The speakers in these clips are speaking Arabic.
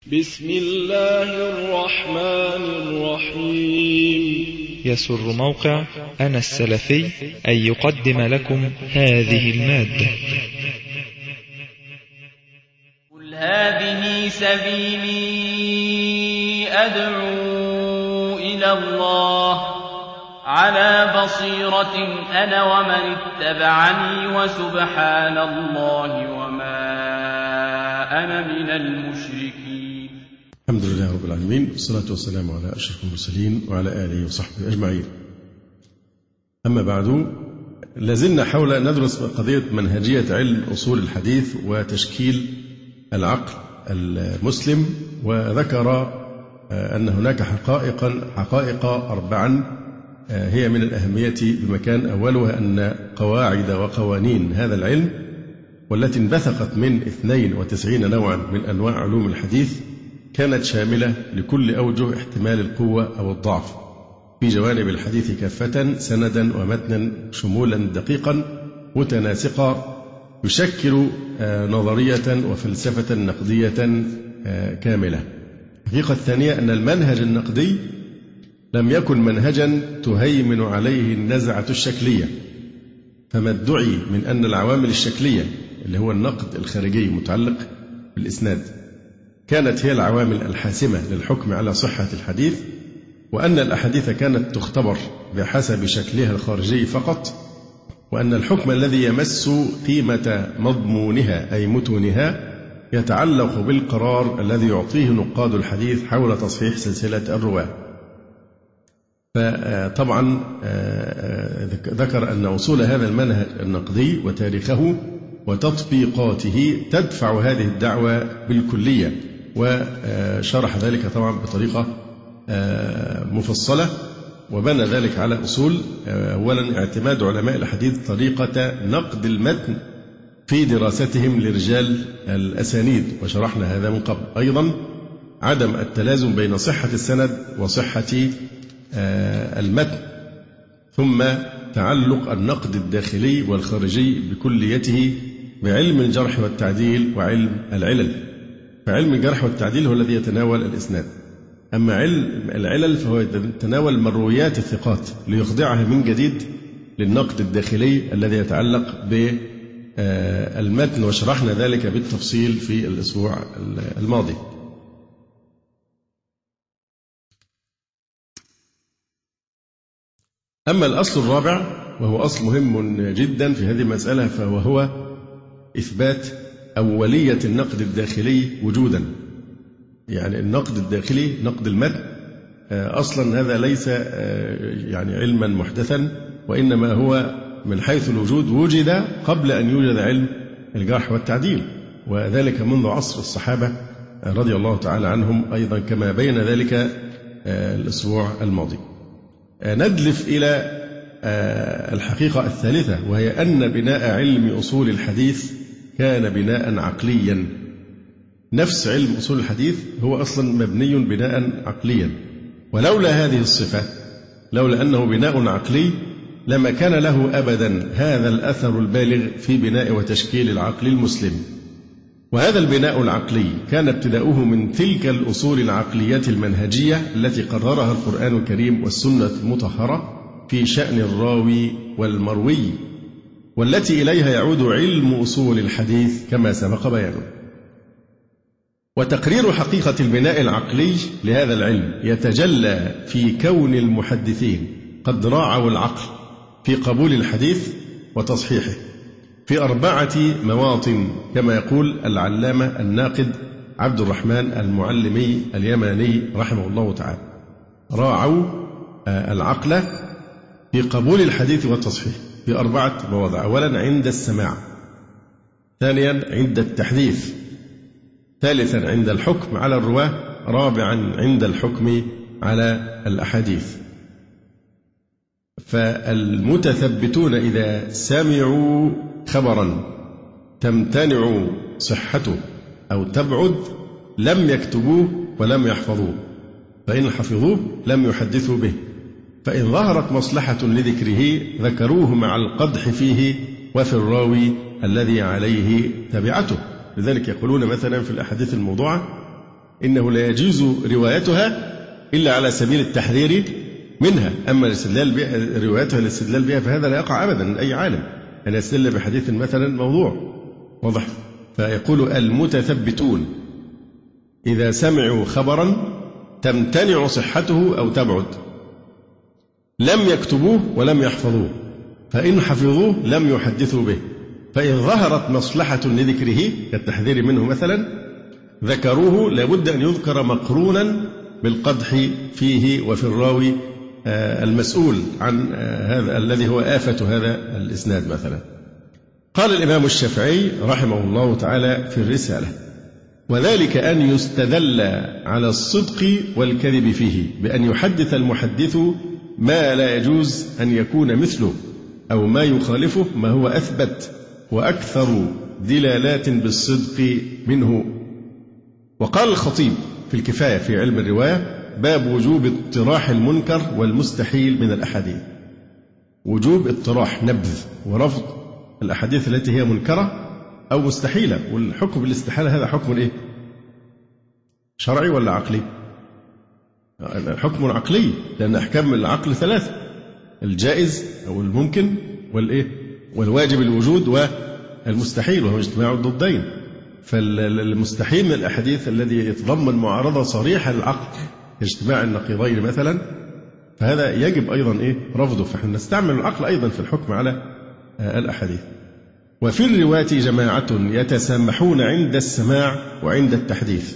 بسم الله الرحمن الرحيم. يسر موقع أنا السلفي أن يقدم لكم هذه المادة. قل هذه سبيلي أدعو إلى الله على بصيرة أنا ومن اتبعني وسبحان الله وما أنا من المشركين. الحمد لله رب العالمين، والصلاة والسلام على أشرف المرسلين وعلى آله وصحبه أجمعين. أما بعد، لازلنا حول أن ندرس قضية منهجية علم أصول الحديث وتشكيل العقل المسلم، وذكر أن هناك حقائق أربعا هي من الأهمية بمكان. أولها أن قواعد وقوانين هذا العلم، والتي انبثقت من 92 نوعا من أنواع علوم الحديث، كانت شاملة لكل أوجه احتمال القوة أو الضعف في جوانب الحديث كافة، سندا ومتنا، شمولا دقيقا متناسقا، يشكل نظرية وفلسفة نقدية كاملة. الحقيقة الثانية أن المنهج النقدي لم يكن منهجا تهيمن عليه النزعة الشكلية، فما ادعي من أن العوامل الشكلية اللي هو النقد الخارجي متعلق بالإسناد كانت هي العوامل الحاسمة للحكم على صحة الحديث، وأن الأحاديث كانت تختبر بحسب شكلها الخارجي فقط، وأن الحكم الذي يمس قيمة مضمونها أي متونها يتعلق بالقرار الذي يعطيه نقاد الحديث حول تصحيح سلسلة الرواة. فطبعا ذكر أن أصول هذا المنهج النقدي وتاريخه وتطبيقاته تدفع هذه الدعوة بالكلية، وشرح ذلك طبعا بطريقة مفصلة، وبنى ذلك على أصول. أولا، اعتماد علماء الحديث طريقة نقد المتن في دراستهم لرجال الأسانيد، وشرحنا هذا من قبل. أيضا، عدم التلازم بين صحة السند وصحة المتن. ثم تعلق النقد الداخلي والخارجي بكليته بعلم الجرح والتعديل وعلم العلل. فعلم الجرح والتعديل هو الذي يتناول الإسناد، أما علم العلل فهو يتناول مرويات الثقات ليخضعها من جديد للنقد الداخلي الذي يتعلق بالمتن، وشرحنا ذلك بالتفصيل في الأسبوع الماضي. أما الأصل الرابع، وهو أصل مهم جدا في هذه المسألة، فهو إثبات أولية النقد الداخلي وجودا. يعني النقد الداخلي، نقد المتن، أصلا هذا ليس يعني علما محدثا، وإنما هو من حيث الوجود وجد قبل أن يوجد علم الجرح والتعديل، وذلك منذ عصر الصحابة رضي الله تعالى عنهم، أيضا كما بين ذلك الأسبوع الماضي. ندلف إلى الحقيقة الثالثة، وهي أن بناء علم أصول الحديث كان بناء عقليا. نفس علم أصول الحديث هو أصلا مبني بناء عقليا، ولولا هذه الصفة، لولا أنه بناء عقلي، لما كان له أبدا هذا الأثر البالغ في بناء وتشكيل العقل المسلم. وهذا البناء العقلي كان ابتداؤه من تلك الأصول العقلية المنهجية التي قررها القرآن الكريم والسنة المطهرة في شأن الراوي والمروي، والتي إليها يعود علم أصول الحديث كما سبق بيانه. وتقرير حقيقة البناء العقلي لهذا العلم يتجلى في كون المحدثين قد راعوا العقل في قبول الحديث وتصحيحه في 4 مواطن، كما يقول العلامة الناقد عبد الرحمن المعلمي اليماني رحمه الله تعالى. راعوا العقل في قبول الحديث والتصحيح في 4 مواضع. أولا، عند السماع. ثانيا، عند التحديث. ثالثا، عند الحكم على الرواة. رابعا، عند الحكم على الأحاديث. فالمتثبتون إذا سمعوا خبرا تمتنع صحته أو تبعد لم يكتبوه ولم يحفظوه، فإن حفظوه لم يحدثوا به، فإن ظهرت مصلحة لذكره ذكروه مع القدح فيه وفي الراوي الذي عليه تبعته. لذلك يقولون مثلا في الأحاديث الموضوعة إنه لا يجوز روايتها إلا على سبيل التحذير منها. أما روايتها الاستدلال بها فهذا لا يقع أبدا من أي عالم أن يستدل بحديث مثلا موضوع. واضح؟ فيقول المتثبتون إذا سمعوا خبرا تمتنع صحته أو تبعد لم يكتبوه ولم يحفظوه، فإن حفظوه لم يحدثوا به، فإن ظهرت مصلحة لذكره كالتحذير منه مثلا ذكروه، لابد أن يذكر مقرونا بالقدح فيه وفي الراوي المسؤول عن هذا الذي هو آفة هذا الإسناد مثلا. قال الإمام الشافعي رحمه الله تعالى في الرسالة: وذلك أن يستدل على الصدق والكذب فيه بأن يحدث المحدث ما لا يجوز أن يكون مثله أو ما يخالفه ما هو أثبت وأكثر دلالات بالصدق منه. وقال الخطيب في الكفاية في علم الرواية: باب وجوب اطراح المنكر والمستحيل من الأحاديث. وجوب اطراح نبذ ورفض الأحاديث التي هي منكرة أو مستحيلة. والحكم بالاستحالة هذا حكم إيه؟ شرعي ولا عقلي؟ حكم عقلي، لأن أحكام العقل ثلاثة: الجائز أو الممكن والإيه؟ والواجب الوجود والمستحيل وهو اجتماع الضدين. فالمستحيل من الأحاديث الذي يتضمن معارضة صريحة للعقل اجتماع النقيضين مثلا، فهذا يجب أيضا إيه؟ رفضه. فنحن نستعمل العقل أيضا في الحكم على الأحاديث. وفي الرواة جماعة يتسامحون عند السماع وعند التحديث،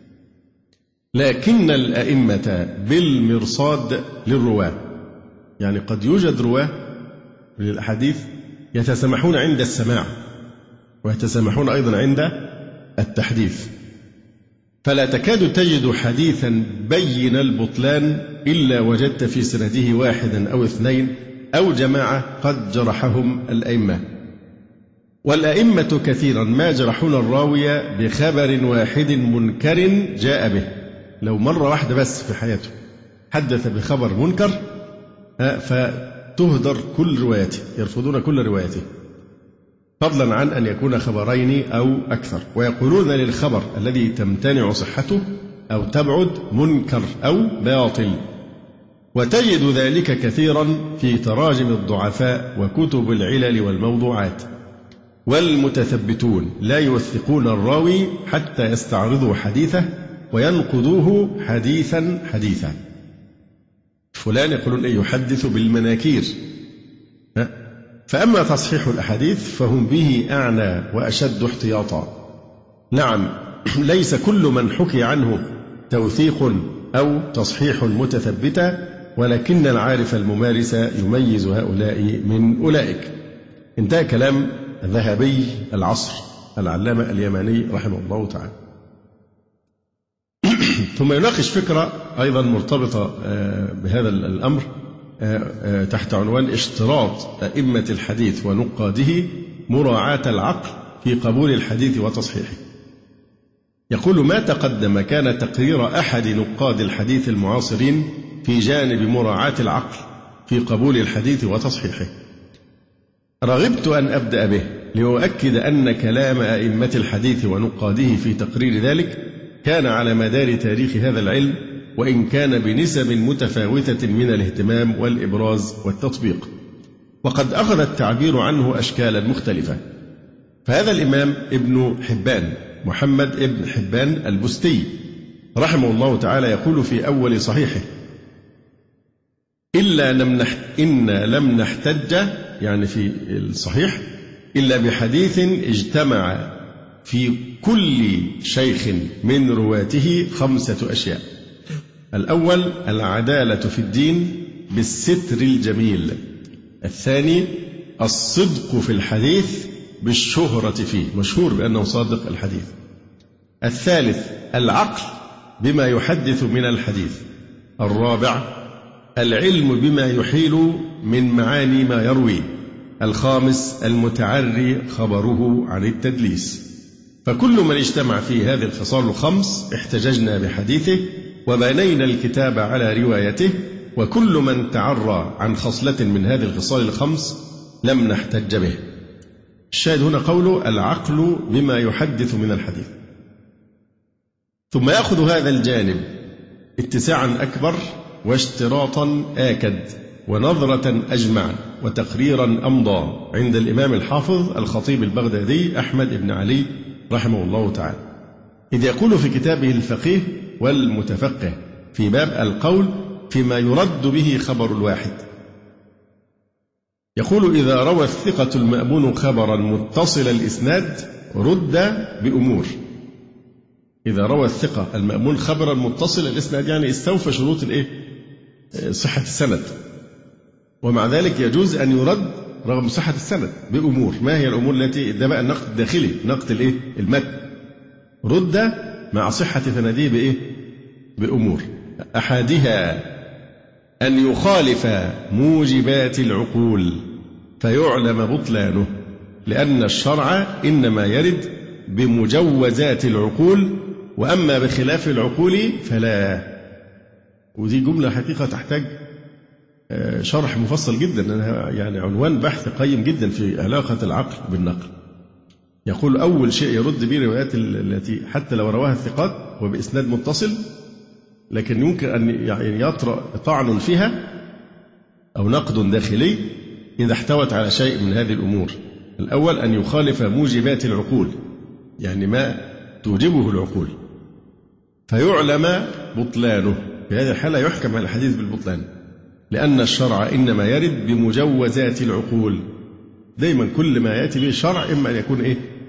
لكن الأئمة بالمرصاد للرواة. يعني قد يوجد رواة للأحاديث يتسامحون عند السماع ويتسامحون أيضا عند التحديث، فلا تكاد تجد حديثا بين البطلان إلا وجدت في سنده واحدا أو اثنين أو جماعة قد جرحهم الأئمة. والأئمة كثيرا ما جرحون الراوي بخبر واحد منكر جاء به. لو مرة واحدة بس في حياته حدث بخبر منكر فتهدر كل روايته، يرفضون كل روايته، فضلا عن أن يكون خبرين أو أكثر. ويقولون للخبر الذي تمتنع صحته أو تبعد منكر أو باطل. وتجد ذلك كثيرا في تراجم الضعفاء وكتب العلل والموضوعات. والمتثبتون لا يوثقون الراوي حتى يستعرضوا حديثه وينقضوه حديثا حديثا. فلان يقولون إيه؟ يحدث بالمناكير. فأما تصحيح الأحاديث فهم به أعنى وأشد احتياطا. نعم، ليس كل من حكي عنه توثيق أو تصحيح متثبتا، ولكن العارف الممارس يميز هؤلاء من أولئك. انتهى كلام ذهبي العصر العلامة اليماني رحمه الله تعالى. ثم يناقش فكرة أيضا مرتبطة بهذا الأمر تحت عنوان اشتراط أئمة الحديث ونقاده مراعاة العقل في قبول الحديث وتصحيحه. يقول: ما تقدم كان تقرير أحد نقاد الحديث المعاصرين في جانب مراعاة العقل في قبول الحديث وتصحيحه. رغبت أن أبدأ به لأؤكد أن كلام أئمة الحديث ونقاده في تقرير ذلك كان على مدار تاريخ هذا العلم، وإن كان بنسب متفاوتة من الاهتمام والإبراز والتطبيق، وقد أخذ التعبير عنه أشكالا مختلفة. فهذا الإمام ابن حبان محمد ابن حبان البستي رحمه الله تعالى يقول في أول صحيحه: إن لم نحتج، يعني في الصحيح، إلا بحديث اجتمع في كل شيخ من رواته 5 أشياء. الأول العدالة في الدين بالستر الجميل. الثاني الصدق في الحديث بالشهرة فيه، مشهور بأنه صادق الحديث. الثالث العقل بما يحدث من الحديث. الرابع العلم بما يحيل من معاني ما يروي. الخامس المتعري خبره عن التدليس. فكل من اجتمع في هذه الخصال 5 احتججنا بحديثه وبنينا الكتاب على روايته، وكل من تعرى عن خصلة من هذه الخصال 5 لم نحتج به. الشاهد هنا قوله العقل بما يحدث من الحديث. ثم يأخذ هذا الجانب اتساعا أكبر واشتراطا آكد ونظرة أجمع وتقريرا أمضى عند الإمام الحافظ الخطيب البغدادي أحمد بن علي رحمه الله تعالى، إذ يقول في كتابه الفقيه والمتفقه في باب القول فيما يرد به خبر الواحد، يقول: إذا روى الثقة المأمون خبرا متصل الإسناد رد بأمور. إذا روى الثقة المأمون خبرا متصل الإسناد يعني استوفى شروط صحة السند، ومع ذلك يجوز أن يرد رغم صحة السند بأمور. ما هي الأمور التي ده بقى النقد الداخلي، نقد المتن، رد مع صحة سنده بأمور. أحدها أن يخالف موجبات العقول فيعلم بطلانه، لأن الشرع إنما يرد بمجوزات العقول، وأما بخلاف العقول فلا. ودي جملة حقيقة تحتاج شرح مفصل جدا، يعني عنوان بحث قيم جدا في علاقة العقل بالنقل. يقول: أول شيء يرد به الروايات التي حتى لو رواها الثقات وبإسناد متصل، لكن يمكن أن يطرأ طعن فيها أو نقد داخلي إذا احتوت على شيء من هذه الأمور. الأول أن يخالف موجبات العقول، يعني ما توجبه العقول، فيعلم بطلانه. في هذه الحالة يحكم على الحديث بالبطلان، لأن الشرع إنما يرد بمجوزات العقول. دايما كل ما يأتي به الشرع إما أن يكون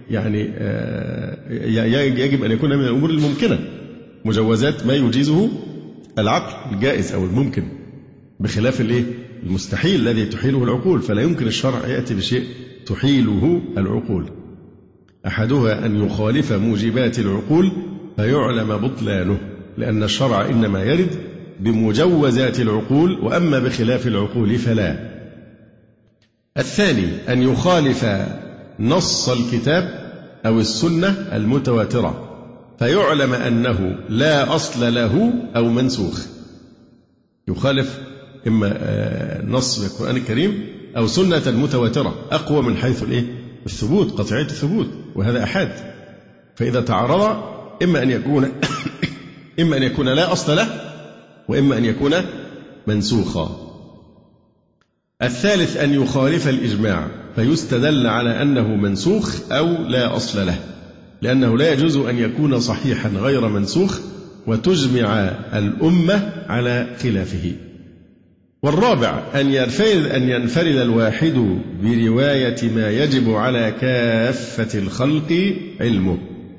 يجب أن يكون من الأمور الممكنة، مجوزات ما يجيزه العقل الجائز أو الممكن، بخلاف المستحيل الذي تحيله العقول، فلا يمكن الشرع يأتي بشيء تحيله العقول. أحدها أن يخالف موجبات العقول فيعلم بطلانه، لأن الشرع إنما يرد بمجوزات العقول، وأما بخلاف العقول فلا. الثاني أن يخالف نص الكتاب أو السنة المتواترة فيعلم أنه لا أصل له أو منسوخ. يخالف إما نص القرآن الكريم أو سنة متواترة أقوى من حيث الثبوت، قطعية الثبوت، وهذا أحاد. فإذا تعارض إما أن يكون لا أصل له، وإما أن يكون منسوخا. الثالث أن يخالف الإجماع فيستدل على أنه منسوخ أو لا أصل له، لأنه لا يجوز أن يكون صحيحا غير منسوخ وتجمع الأمة على خلافه. والرابع أن ينفرد الواحد برواية ما يجب على كافة الخلق علمه،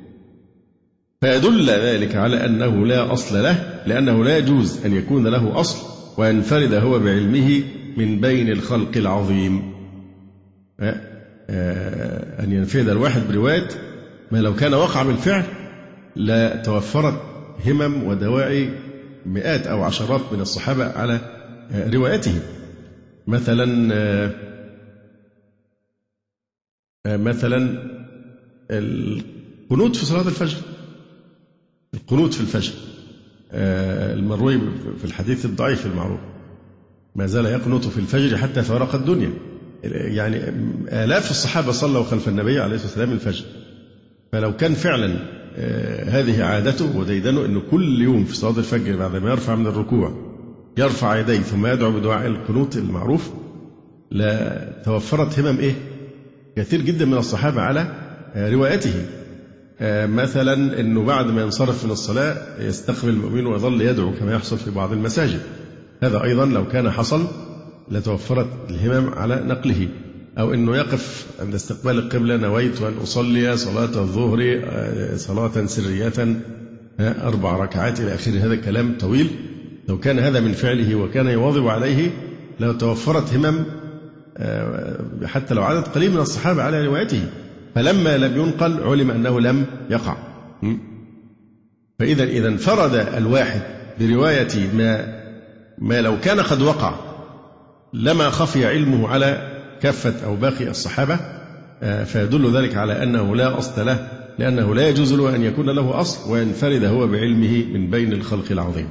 فيدل ذلك على أنه لا أصل له، لأنه لا يجوز أن يكون له أصل وينفرد هو بعلمه من بين الخلق العظيم. أن ينفرد الواحد برواية ما لو كان وقع بالفعل لا توفرت همم ودواعي مئات أو عشرات من الصحابة على روايته. مثلا القنوت في صلاة الفجر، القنوت في الفجر المروي في الحديث الضعيف المعروف: ما زال يقنط في الفجر حتى فارق الدنيا. يعني آلاف الصحابة صلوا خلف النبي عليه الصلاة والسلام الفجر، فلو كان فعلا هذه عادته وديدنه أنه كل يوم في صلاة الفجر بعد ما يرفع من الركوع يرفع يديه ثم يدعو بدعاء القنوت المعروف، لا توفرت همم كثير جدا من الصحابة على روايته. مثلا أنه بعد ما ينصرف من الصلاة يستقبل المؤمن ويظل يدعو كما يحصل في بعض المساجد، هذا أيضا لو كان حصل لتوفرت الهمم على نقله. أو أنه يقف عند استقبال القبلة: نويت أن أصلي صلاة الظهر صلاة سرية 4 ركعات إلى آخر هذا الكلام طويل. لو كان هذا من فعله وكان يواظب عليه لو توفرت همم حتى لو عدد قليل من الصحابة على روايته، فلما لم ينقل علم أنه لم يقع. فإذا انفرد الواحد برواية ما لو كان قد وقع لما خفي علمه على كافة أو باقي الصحابة، فيدل ذلك على أنه لا أصل له، لأنه لا يجوز له أن يكون له أصل وينفرد هو بعلمه من بين الخلق العظيم.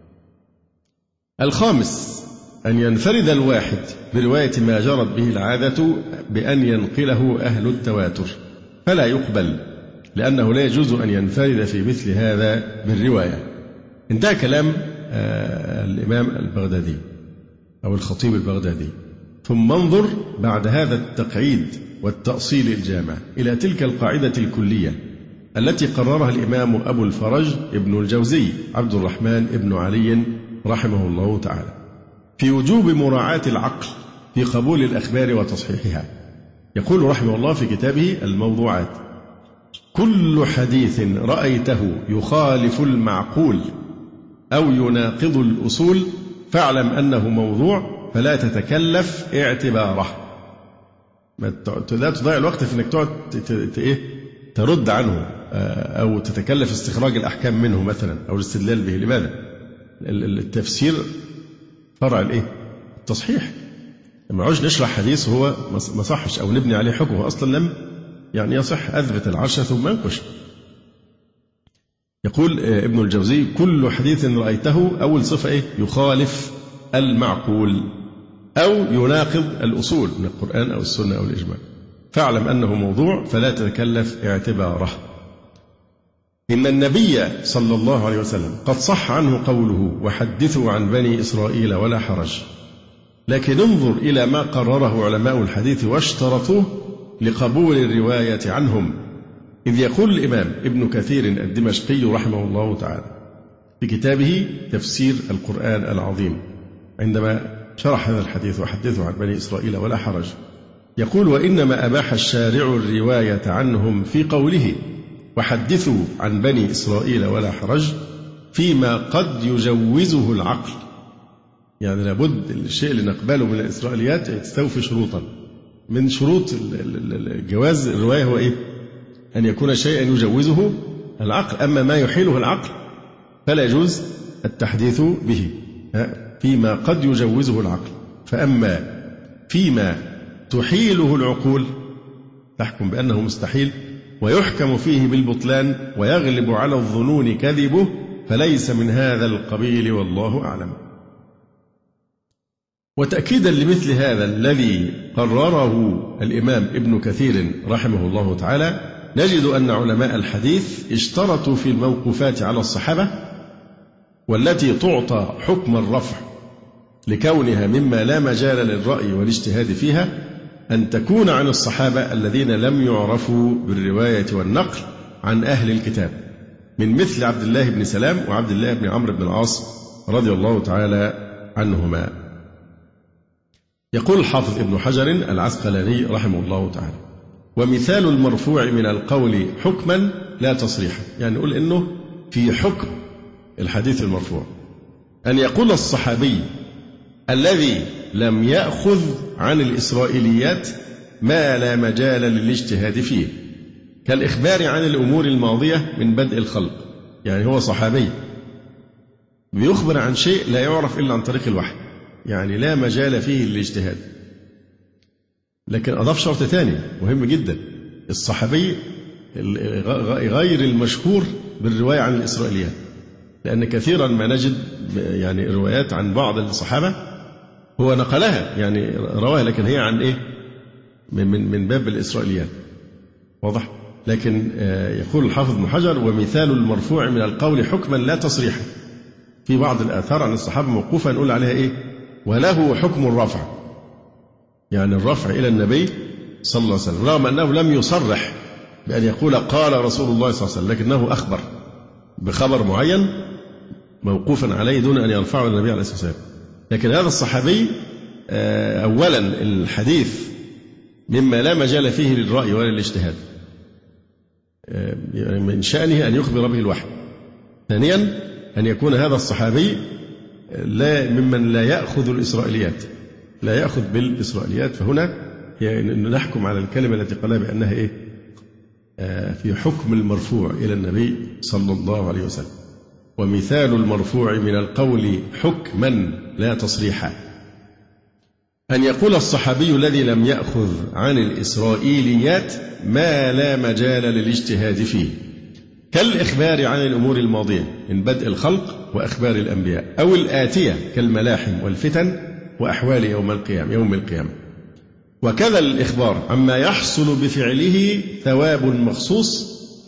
الخامس أن ينفرد الواحد برواية ما جرت به العادة بأن ينقله أهل التواتر، فلا يقبل لأنه لا يجوز أن ينفرد في مثل هذا بالرواية. انتهى كلام الإمام البغدادي أو الخطيب البغدادي. ثم انظر بعد هذا التقعيد والتأصيل الجامع إلى تلك القاعدة الكلية التي قررها الإمام أبو الفرج ابن الجوزي عبد الرحمن ابن علي رحمه الله تعالى في وجوب مراعاة العقل في قبول الأخبار وتصحيحها. يقول رحمه الله في كتابه الموضوعات: كل حديث رأيته يخالف المعقول أو يناقض الأصول فاعلم أنه موضوع فلا تتكلف اعتباره. لا تضيع الوقت في أنك تقعد ترد عنه أو تتكلف استخراج الأحكام منه مثلا أو الاستدلال به. لماذا؟ التفسير فرع التصحيح. لما عوج نشرح حديث هو ما صحش أو نبني عليه حكم، هو أصلا لم يصح، أثبت العرش ثم انقش. يقول ابن الجوزي: كل حديث رأيته، أول صفة يخالف المعقول أو يناقض الأصول من القرآن أو السنة أو الإجماع فاعلم أنه موضوع فلا تتكلف اعتباره. إن النبي صلى الله عليه وسلم قد صح عنه قوله: وحدثوا عن بني إسرائيل ولا حرج. لكن انظر إلى ما قرره علماء الحديث واشترطوه لقبول الرواية عنهم، إذ يقول الإمام ابن كثير الدمشقي رحمه الله تعالى في كتابه تفسير القرآن العظيم عندما شرح هذا الحديث: وحدثوا عن بني إسرائيل ولا حرج، يقول: وإنما أباح الشارع الرواية عنهم في قوله: وحدثوا عن بني إسرائيل ولا حرج، فيما قد يجوزه العقل. يعني لابد الشيء اللي نقبله من الإسرائيليات يستوفي شروطا. من شروط الجواز الرواية هو أن يكون شيئا يجوزه العقل، أما ما يحيله العقل فلا يجوز التحديث به فيما قد يجوزه العقل. فأما فيما تحيله العقول تحكم بأنه مستحيل ويحكم فيه بالبطلان ويغلب على الظنون كذبه فليس من هذا القبيل والله أعلم. وتأكيدا لمثل هذا الذي قرره الإمام ابن كثير رحمه الله تعالى نجد أن علماء الحديث اشترطوا في الموقوفات على الصحابة والتي تعطى حكم الرفع لكونها مما لا مجال للرأي والاجتهاد فيها أن تكون عن الصحابة الذين لم يعرفوا بالرواية والنقل عن أهل الكتاب، من مثل عبد الله بن سلام وعبد الله بن عمرو بن العاص رضي الله تعالى عنهما. يقول الحافظ ابن حجر العسقلاني رحمه الله تعالى: ومثال المرفوع من القول حكما لا تصريحا. يعني نقول إنه في حكم الحديث المرفوع أن يقول الصحابي الذي لم يأخذ عن الإسرائيليات ما لا مجال للاجتهاد فيه، كالإخبار عن الأمور الماضية من بدء الخلق. يعني هو صحابي بيخبر عن شيء لا يعرف إلا عن طريق الوحي، يعني لا مجال فيه للاجتهاد. لكن أضاف شرط ثاني مهم جدا: الصحابي غير المشهور بالرواية عن الإسرائيليات، لأن كثيرا ما نجد يعني روايات عن بعض الصحابة هو نقلها يعني رواها لكن هي عن من باب الإسرائيليات، واضح؟ لكن يقول الحافظ ابن حجر: ومثال المرفوع من القول حكما لا تصريحا. في بعض الآثار عن الصحابة موقوفة نقول عليها وله حكم الرفع، يعني الرفع إلى النبي صلى الله عليه وسلم، رغم أنه لم يصرح بأن يقول قال رسول الله صلى الله عليه وسلم، لكنه أخبر بخبر معين موقوفا عليه دون أن يرفعه النبي عليه الصلاة والسلام. لكن هذا الصحابي أولا الحديث مما لا مجال فيه للرأي ولا للاجتهاد، من شأنه أن يخبر به الوحي. ثانيا أن يكون هذا الصحابي ممن لا يأخذ الإسرائيليات، لا يأخذ بالإسرائيليات. فهنا نحكم على الكلمة التي قالها بأنها في حكم المرفوع إلى النبي صلى الله عليه وسلم. ومثال المرفوع من القول حكما لا تصريحا أن يقول الصحابي الذي لم يأخذ عن الإسرائيليات ما لا مجال للاجتهاد فيه، كالإخبار عن الأمور الماضية من بدء الخلق وأخبار الأنبياء، أو الآتية كالملاحم والفتن وأحوال يوم القيامة. وكذا الإخبار عما يحصل بفعله ثواب مخصوص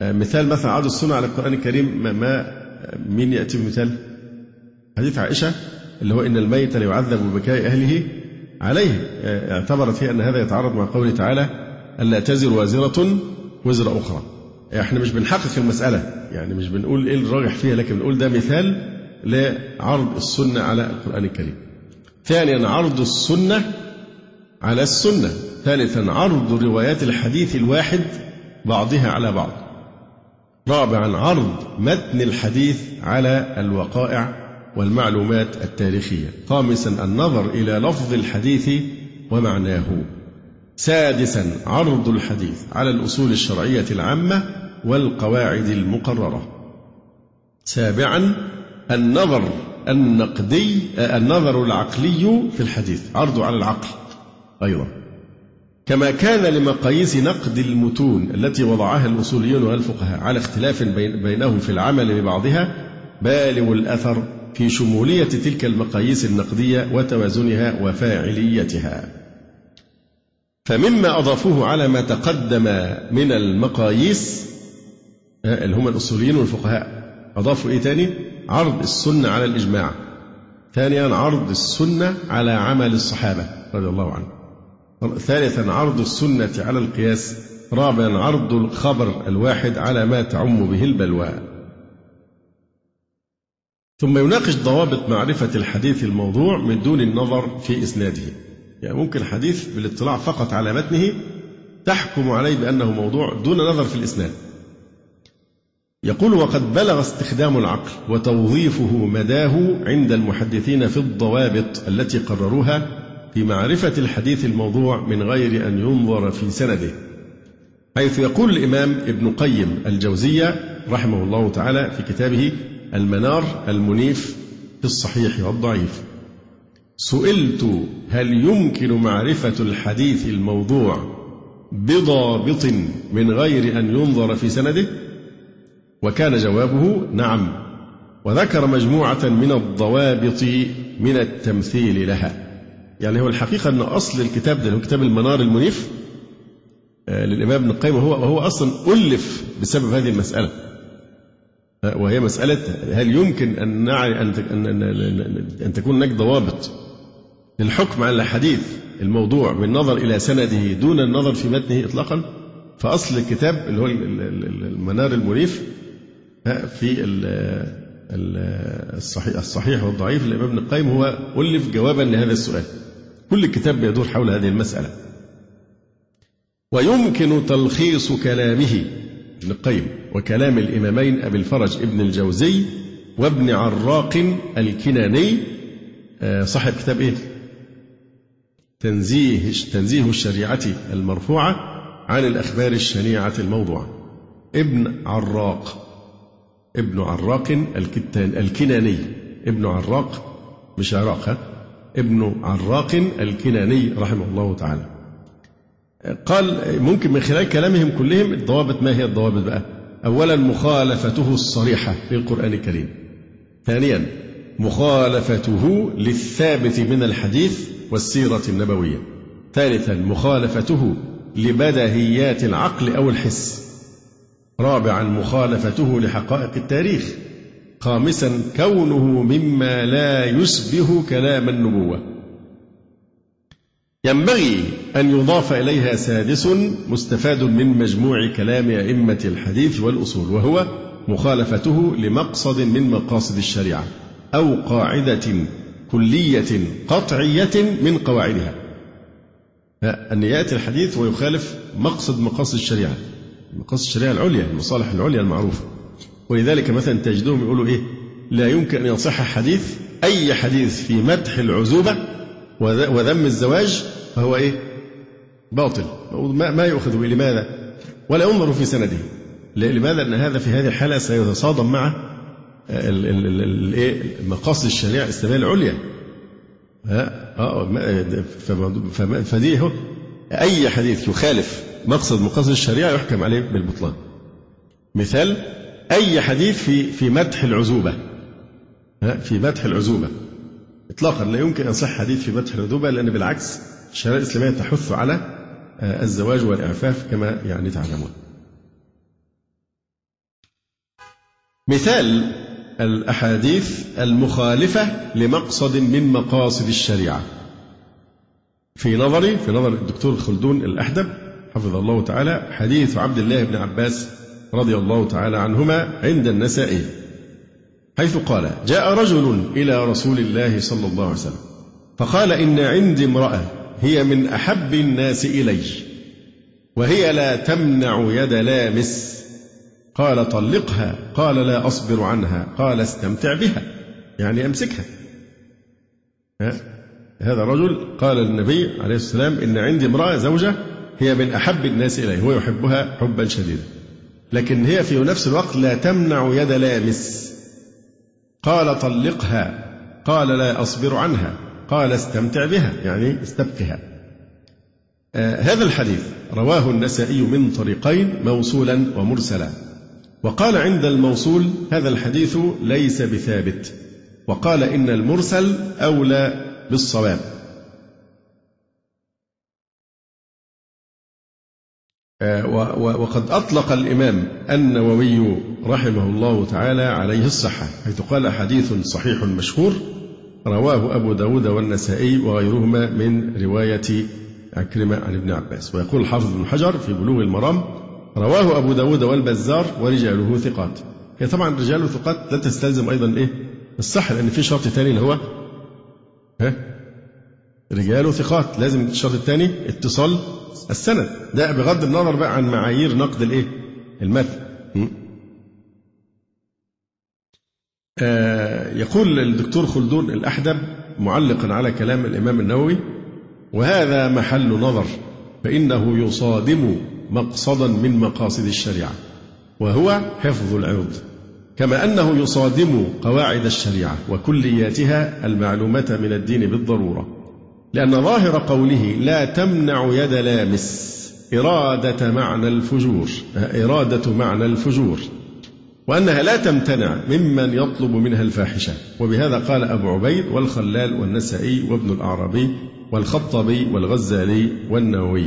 مثال مثلا عرض السنة على القرآن الكريم، مين يأتي بمثال؟ حديث عائشة اللي هو إن الميت ليعذب ببكاء أهله عليه، اعتبرت هي أن هذا يتعارض مع قوله تعالى ألا تزر وازرة وزر أخرى. احنا مش بنحقق المسألة، يعني مش بنقول إيه الراجح فيها، لكن بنقول ده مثال لعرض السنة على القرآن الكريم. ثانيا عرض السنة على السنة. ثالثا عرض روايات الحديث الواحد بعضها على بعض. رابعا عرض متن الحديث على الوقائع والمعلومات التاريخية. خامسا النظر إلى لفظ الحديث ومعناه. سادسا عرض الحديث على الأصول الشرعية العامة والقواعد المقررة. سابعا النظر النقدي، النظر العقلي في الحديث، عرضه على العقل أيضا، كما كان لمقاييس نقد المتون التي وضعها الأصوليون والفقهاء على اختلاف بينهم في العمل ببعضها بالغ الأثر في شمولية تلك المقاييس النقدية وتوازنها وفاعليتها. فمما أضافوه على ما تقدم من المقاييس اللي هم الأصوليين والفقهاء، أضافوا إيه تاني؟ عرض السنة على الإجماع. ثانيا عرض السنة على عمل الصحابة رضي الله عنهم. ثالثا عرض السنة على القياس. رابعا عرض الخبر الواحد على ما تعم به البلوى. ثم يناقش ضوابط معرفة الحديث الموضوع من دون النظر في إسناده. يعني ممكن الحديث بالاطلاع فقط على متنه تحكم عليه بأنه موضوع دون نظر في الإسناد. يقول وقد بلغ استخدام العقل وتوظيفه مداه عند المحدثين في الضوابط التي قرروها في معرفة الحديث الموضوع من غير أن ينظر في سنده، حيث يقول الإمام ابن قيم الجوزية رحمه الله تعالى في كتابه المنار المنيف في الصحيح والضعيف: سئلت هل يمكن معرفة الحديث الموضوع بضابط من غير أن ينظر في سنده؟ وكان جوابه نعم، وذكر مجموعة من الضوابط من التمثيل لها. يعني هو الحقيقة أن أصل الكتاب ده هو كتاب المنار المنيف للإمام ابن القيم، وهو أصلا ألف بسبب هذه المسألة، وهي مسألة هل يمكن أن تكون هناك ضوابط للحكم على الحديث الموضوع بالنظر إلى سنده دون النظر في متنه إطلاقا. فأصل الكتاب اللي هو المنار المنيف في الصحيح والضعيف للإمام ابن القيم هو ألف جوابا لهذا السؤال. كل الكتاب بيدور حول هذه المسألة. ويمكن تلخيص كلامه ابن القيم وكلام الإمامين أبي الفرج ابن الجوزي وابن عراق الكناني، صاحب كتاب إيه؟ تنزيه الشريعة المرفوعة عن الأخبار الشنيعة الموضوعة. ابن عراق الكناني، ابن عراق مش عراق، ابن عراق الكناني رحمه الله تعالى. قال ممكن من خلال كلامهم كلهم الضوابط. ما هي الضوابط بقى؟ أولا مخالفته الصريحة في القرآن الكريم. ثانيا مخالفته للثابت من الحديث والسيرة النبوية. ثالثا مخالفته لبديهيات العقل أو الحس. رابعا مخالفته لحقائق التاريخ. خامسا كونه مما لا يشبه كلام النبوة. ينبغي أن يضاف إليها سادس مستفاد من مجموع كلام أئمة الحديث والأصول، وهو مخالفته لمقصد من مقاصد الشريعة أو قاعدة كلية قطعية من قواعدها. أن يأتي الحديث ويخالف مقاصد الشريعة، مقاصد الشريعة العليا، المصالح العليا المعروفة. ولذلك مثلا تجدهم يقولوا إيه؟ لا يمكن أن يصح حديث، أي حديث في مدح العزوبة وذم الزواج فهو إيه؟ باطل، ما يؤخذ به. لماذا؟ ولا ينظر في سنده. لماذا؟ لأن هذا في هذه الحالة سيتصادم مع مقاصد الشريعة الاستبانة العليا. فدي هو أي حديث يخالف مقاصد الشريعة يحكم عليه بالبطلان. مثال أي حديث في مدح العزوبة، في مدح العزوبة إطلاقا لا يمكن أن يصح حديث في مدح العزوبة، لأن بالعكس الشريعة الإسلامية تحث على الزواج والإعفاف كما تعلمون. مثال الأحاديث المخالفة لمقصد من مقاصد الشريعة في نظر الدكتور خلدون الأحدب حفظه الله تعالى حديث عبد الله بن عباس رضي الله تعالى عنهما عند النسائي، حيث قال: جاء رجل إلى رسول الله صلى الله عليه وسلم فقال: إن عندي امرأة هي من أحب الناس إلي وهي لا تمنع يد لامس. قال: طلقها. قال: لا أصبر عنها. قال: استمتع بها، يعني أمسكها. هذا رجل قال للنبي عليه السلام: إن عندي امرأة زوجة هي من أحب الناس إليه، هو يحبها حبا شديدا، لكن هي في نفس الوقت لا تمنع يد لامس. قال: طلقها. قال: لا أصبر عنها. قال: استمتع بها، يعني استبقها. هذا الحديث رواه النسائي من طريقين موصولا ومرسلا، وقال عند الموصول: هذا الحديث ليس بثابت، وقال إن المرسل أولى بالصواب. وقد أطلق الإمام النووي رحمه الله تعالى عليه الصحة، حيث قال: حديث صحيح مشهور رواه أبو داود والنسائي وغيرهما من رواية عكرمة عن ابن عباس. ويقول الحافظ بن حجر في بلوغ المرام: رواه أبو داود والبزار ورجاله ثقات. هي طبعا رجاله ثقات لا تستلزم أيضا الصحة، لأن في شرط ثاني اللي هو رجاله ثقات، لازم الشرط الثاني اتصال السند، ده بغض النظر بقى عن معايير نقد المتن. يقول الدكتور خلدون الأحدب معلقا على كلام الإمام النووي: وهذا محل نظر، فإنه يصادم مقصدا من مقاصد الشريعة وهو حفظ العرض، كما أنه يصادم قواعد الشريعة وكلياتها المعلومة من الدين بالضرورة، لأن ظاهر قوله لا تمنع يد لامس إرادة معنى الفجور، وأنها لا تمتنع ممن يطلب منها الفاحشة. وبهذا قال أبو عبيد والخلال والنسائي وابن الأعرابي والخطبي والغزالي والنووي.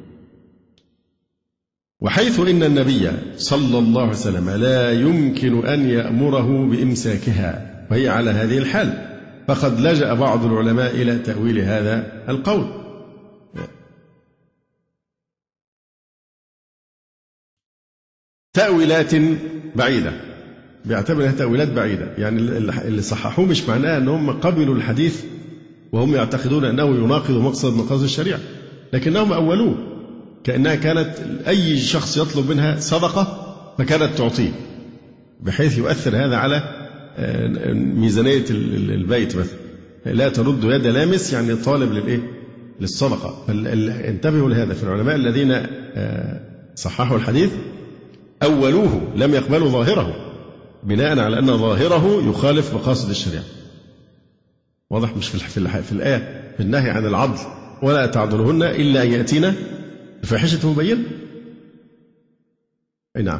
وحيث إن النبي صلى الله عليه وسلم لا يمكن أن يأمره بإمساكها وهي على هذه الحال، فقد لجأ بعض العلماء إلى تأويل هذا القول. تأويلات بعيدة، بيعتبرها تأويلات بعيدة، يعني اللي صححوه مش معناه أنهم قبلوا الحديث وهم يعتقدون أنه يناقض مقصد الشريعة، لكنهم أولوه كأنها كانت أي شخص يطلب منها صدقة فكانت تعطيه، بحيث يؤثر هذا على ميزانية البيت مثلا. لا ترد يد لامس يعني طالب للصدقة. انتبهوا لهذا، في العلماء الذين صححوا الحديث أولوه لم يقبلوا ظاهره بناء على أن ظاهره يخالف مقاصد الشريعة. واضح؟ مش في الآية في النهي عن العضل ولا تعضلهن إلا أن يأتينا بفاحشة مبينة. أي نعم.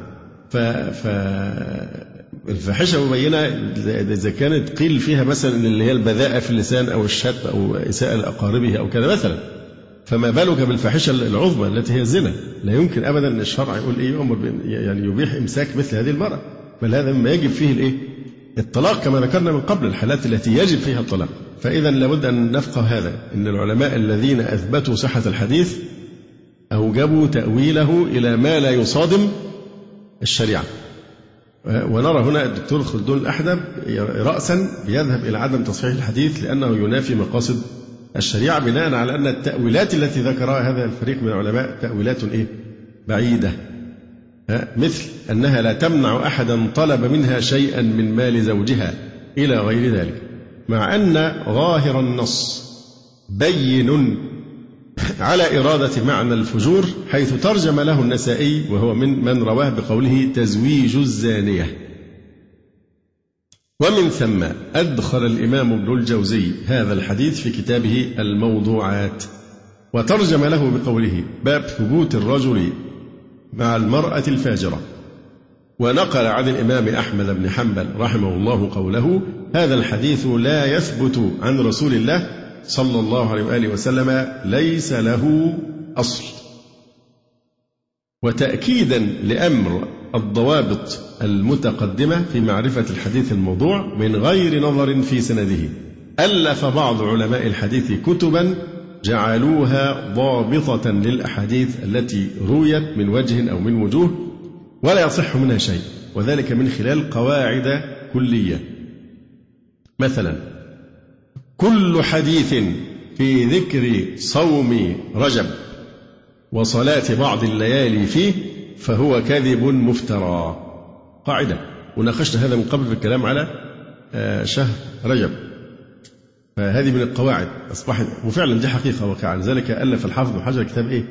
الفاحشة مبينة إذا كانت قيل فيها مثلا اللي هي البذاءة في اللسان أو الشتم أو إساءة لأقاربه أو كذا مثلا، فما بالك بالفاحشة العظمى التي هي الزنا؟ لا يمكن أبدا أن الشرع يقول يأمر يعني يبيح إمساك مثل هذه المرأة، بل هذا مما يجب فيه الطلاق كما ذكرنا من قبل، الحالات التي يجب فيها الطلاق. فإذا لابد أن نفقه هذا، أن العلماء الذين أثبتوا صحة الحديث أوجبوا تأويله إلى ما لا يصادم الشريعة. ونرى هنا الدكتور خلدون الأحدب رأسا بيذهب إلى عدم تصحيح الحديث لأنه ينافي مقاصد الشريعة، بناء على أن التأويلات التي ذكرها هذا الفريق من العلماء تأويلات بعيدة، مثل أنها لا تمنع أحدا طلب منها شيئا من مال زوجها إلى غير ذلك، مع أن ظاهر النص بين على إرادة معنى الفجور، حيث ترجم له النسائي وهو من رواه بقوله تزويج الزانية. ومن ثم أدخل الإمام ابن الجوزي هذا الحديث في كتابه الموضوعات، وترجم له بقوله باب ثبوت الرجل مع المرأة الفاجرة. ونقل عن الإمام أحمد بن حنبل رحمه الله قوله هذا الحديث لا يثبت عن رسول الله صلى الله عليه وآله وسلم، ليس له أصل. وتأكيدا لأمر الضوابط المتقدمة في معرفة الحديث الموضوع من غير نظر في سنده. ألف بعض علماء الحديث كتبا جعلوها ضابطة للأحاديث التي رويت من وجه أو من وجوه ولا يصح منها شيء، وذلك من خلال قواعد كلية. مثلا كل حديث في ذكر صوم رجب وصلاة بعض الليالي فيه فهو كذب مفترى. قاعدة، وناقشنا هذا من قبل في الكلام على شهر رجب، فهذه من القواعد أصبحت، وفعلا دي حقيقة وقعا. ذلك ألف الحافظ ابن حجر كتاب إيه؟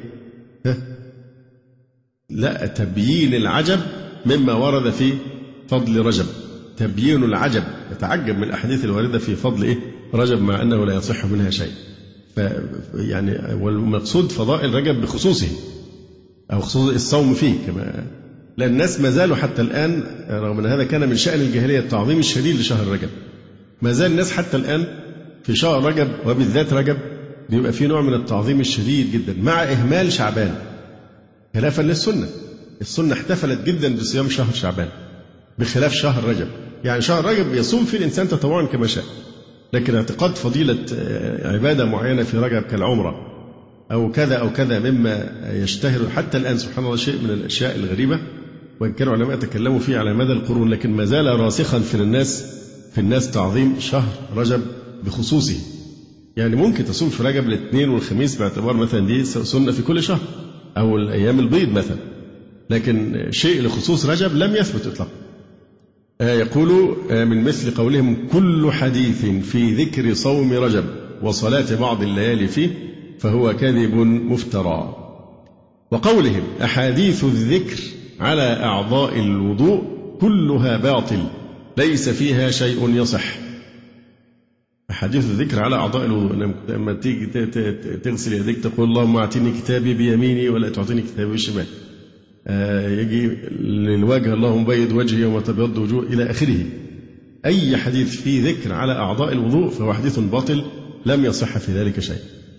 لا، تبيين العجب مما ورد في فضل رجب. تبيين العجب، يتعجب من الأحاديث الواردة في فضل إيه؟ رجب، مع أنه لا يصح منها شيء. يعني والمقصود فضائل رجب بخصوصه أو خصوص الصوم فيه، كما لأن الناس ما زالوا حتى الآن، رغم أن هذا كان من شأن الجاهلية التعظيم الشديد لشهر رجب، ما زال الناس حتى الآن في شهر رجب وبالذات رجب بيبقى فيه نوع من التعظيم الشديد جدا مع إهمال شعبان، خلافا للسنة. السنة احتفلت جدا بصيام شهر شعبان بخلاف شهر رجب. يعني شهر رجب يصوم فيه الإنسان تطوعا كما شاء، لكن اعتقاد فضيلة عبادة معينة في رجب كالعمرة أو كذا أو كذا مما يشتهر حتى الآن سبحان الله، شيء من الأشياء الغريبة، وإن كانوا علماء تكلموا فيه على مدى القرون، لكن ما زال راسخا في الناس تعظيم شهر رجب بخصوصه. يعني ممكن تصوم في رجب الاثنين والخميس باعتبار مثلا دي سنة في كل شهر، أو الأيام البيض مثلا، لكن شيء لخصوص رجب لم يثبت إطلاقا. يقول من مثل قولهم كل حديث في ذكر صوم رجب وصلاة بعض الليالي فيه فهو كذب مفترى. وقولهم أحاديث الذكر على أعضاء الوضوء كلها باطل ليس فيها شيء يصح. أحاديث الذكر على أعضاء الوضوء، لما تيجي تغسل يديك تقول اللهم أعطيني كتابي بيميني ولا تعطيني كتابي بالشمال. يجي للوجه اللهم بيض وجهي يوم تبيض وجوه إلى آخره. أي حديث فيه ذكر على أعضاء الوضوء فهو حديث باطل لم يصح في ذلك شيء.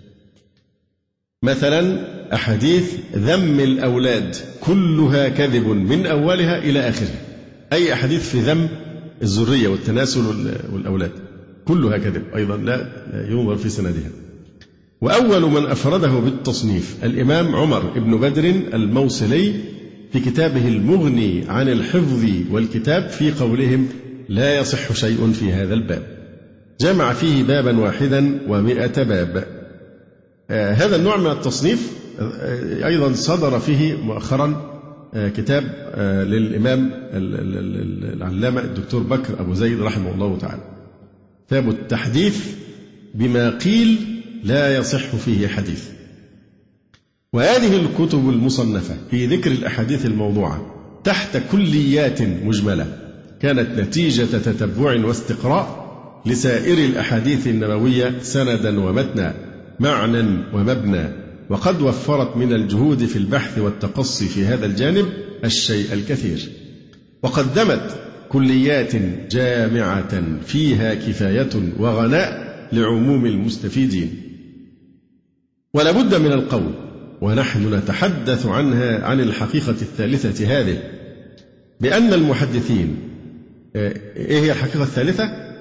مثلا أحاديث ذم الأولاد كلها كذب من أولها إلى آخره. أي أحاديث في ذم الذرية والتناسل والأولاد كلها كذب، أيضا لا ينظر في سندها. وأول من أفرده بالتصنيف الإمام عمر بن بدر الموصلي في كتابه المغني عن الحفظ والكتاب في قولهم لا يصح شيء في هذا الباب، جمع فيه بابا واحدا و100 باب. هذا النوع من التصنيف أيضا صدر فيه مؤخرا كتاب للإمام العلامة الدكتور بكر أبو زيد رحمه الله تعالى، كتاب التحديث بما قيل لا يصح فيه حديث. وهذه الكتب المصنفة في ذكر الأحاديث الموضوعة تحت كليات مجملة كانت نتيجة تتبع واستقراء لسائر الأحاديث النبوية سندا ومتنا، معنى ومبنى، وقد وفرت من الجهود في البحث والتقصي في هذا الجانب الشيء الكثير. وقدمت كليات جامعة فيها كفاية وغناء لعموم المستفيدين. ولا بد من القول ونحن نتحدث عنها عن الحقيقة الثالثة هذه بأن المحدثين، إيه هي الحقيقة الثالثة؟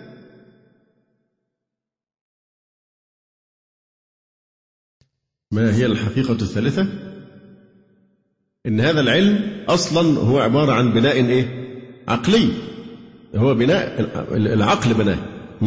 ما هي الحقيقة الثالثة؟ إن هذا العلم أصلا هو عبارة عن بناء إيه؟ عقلي، هو بناء العقل بناه.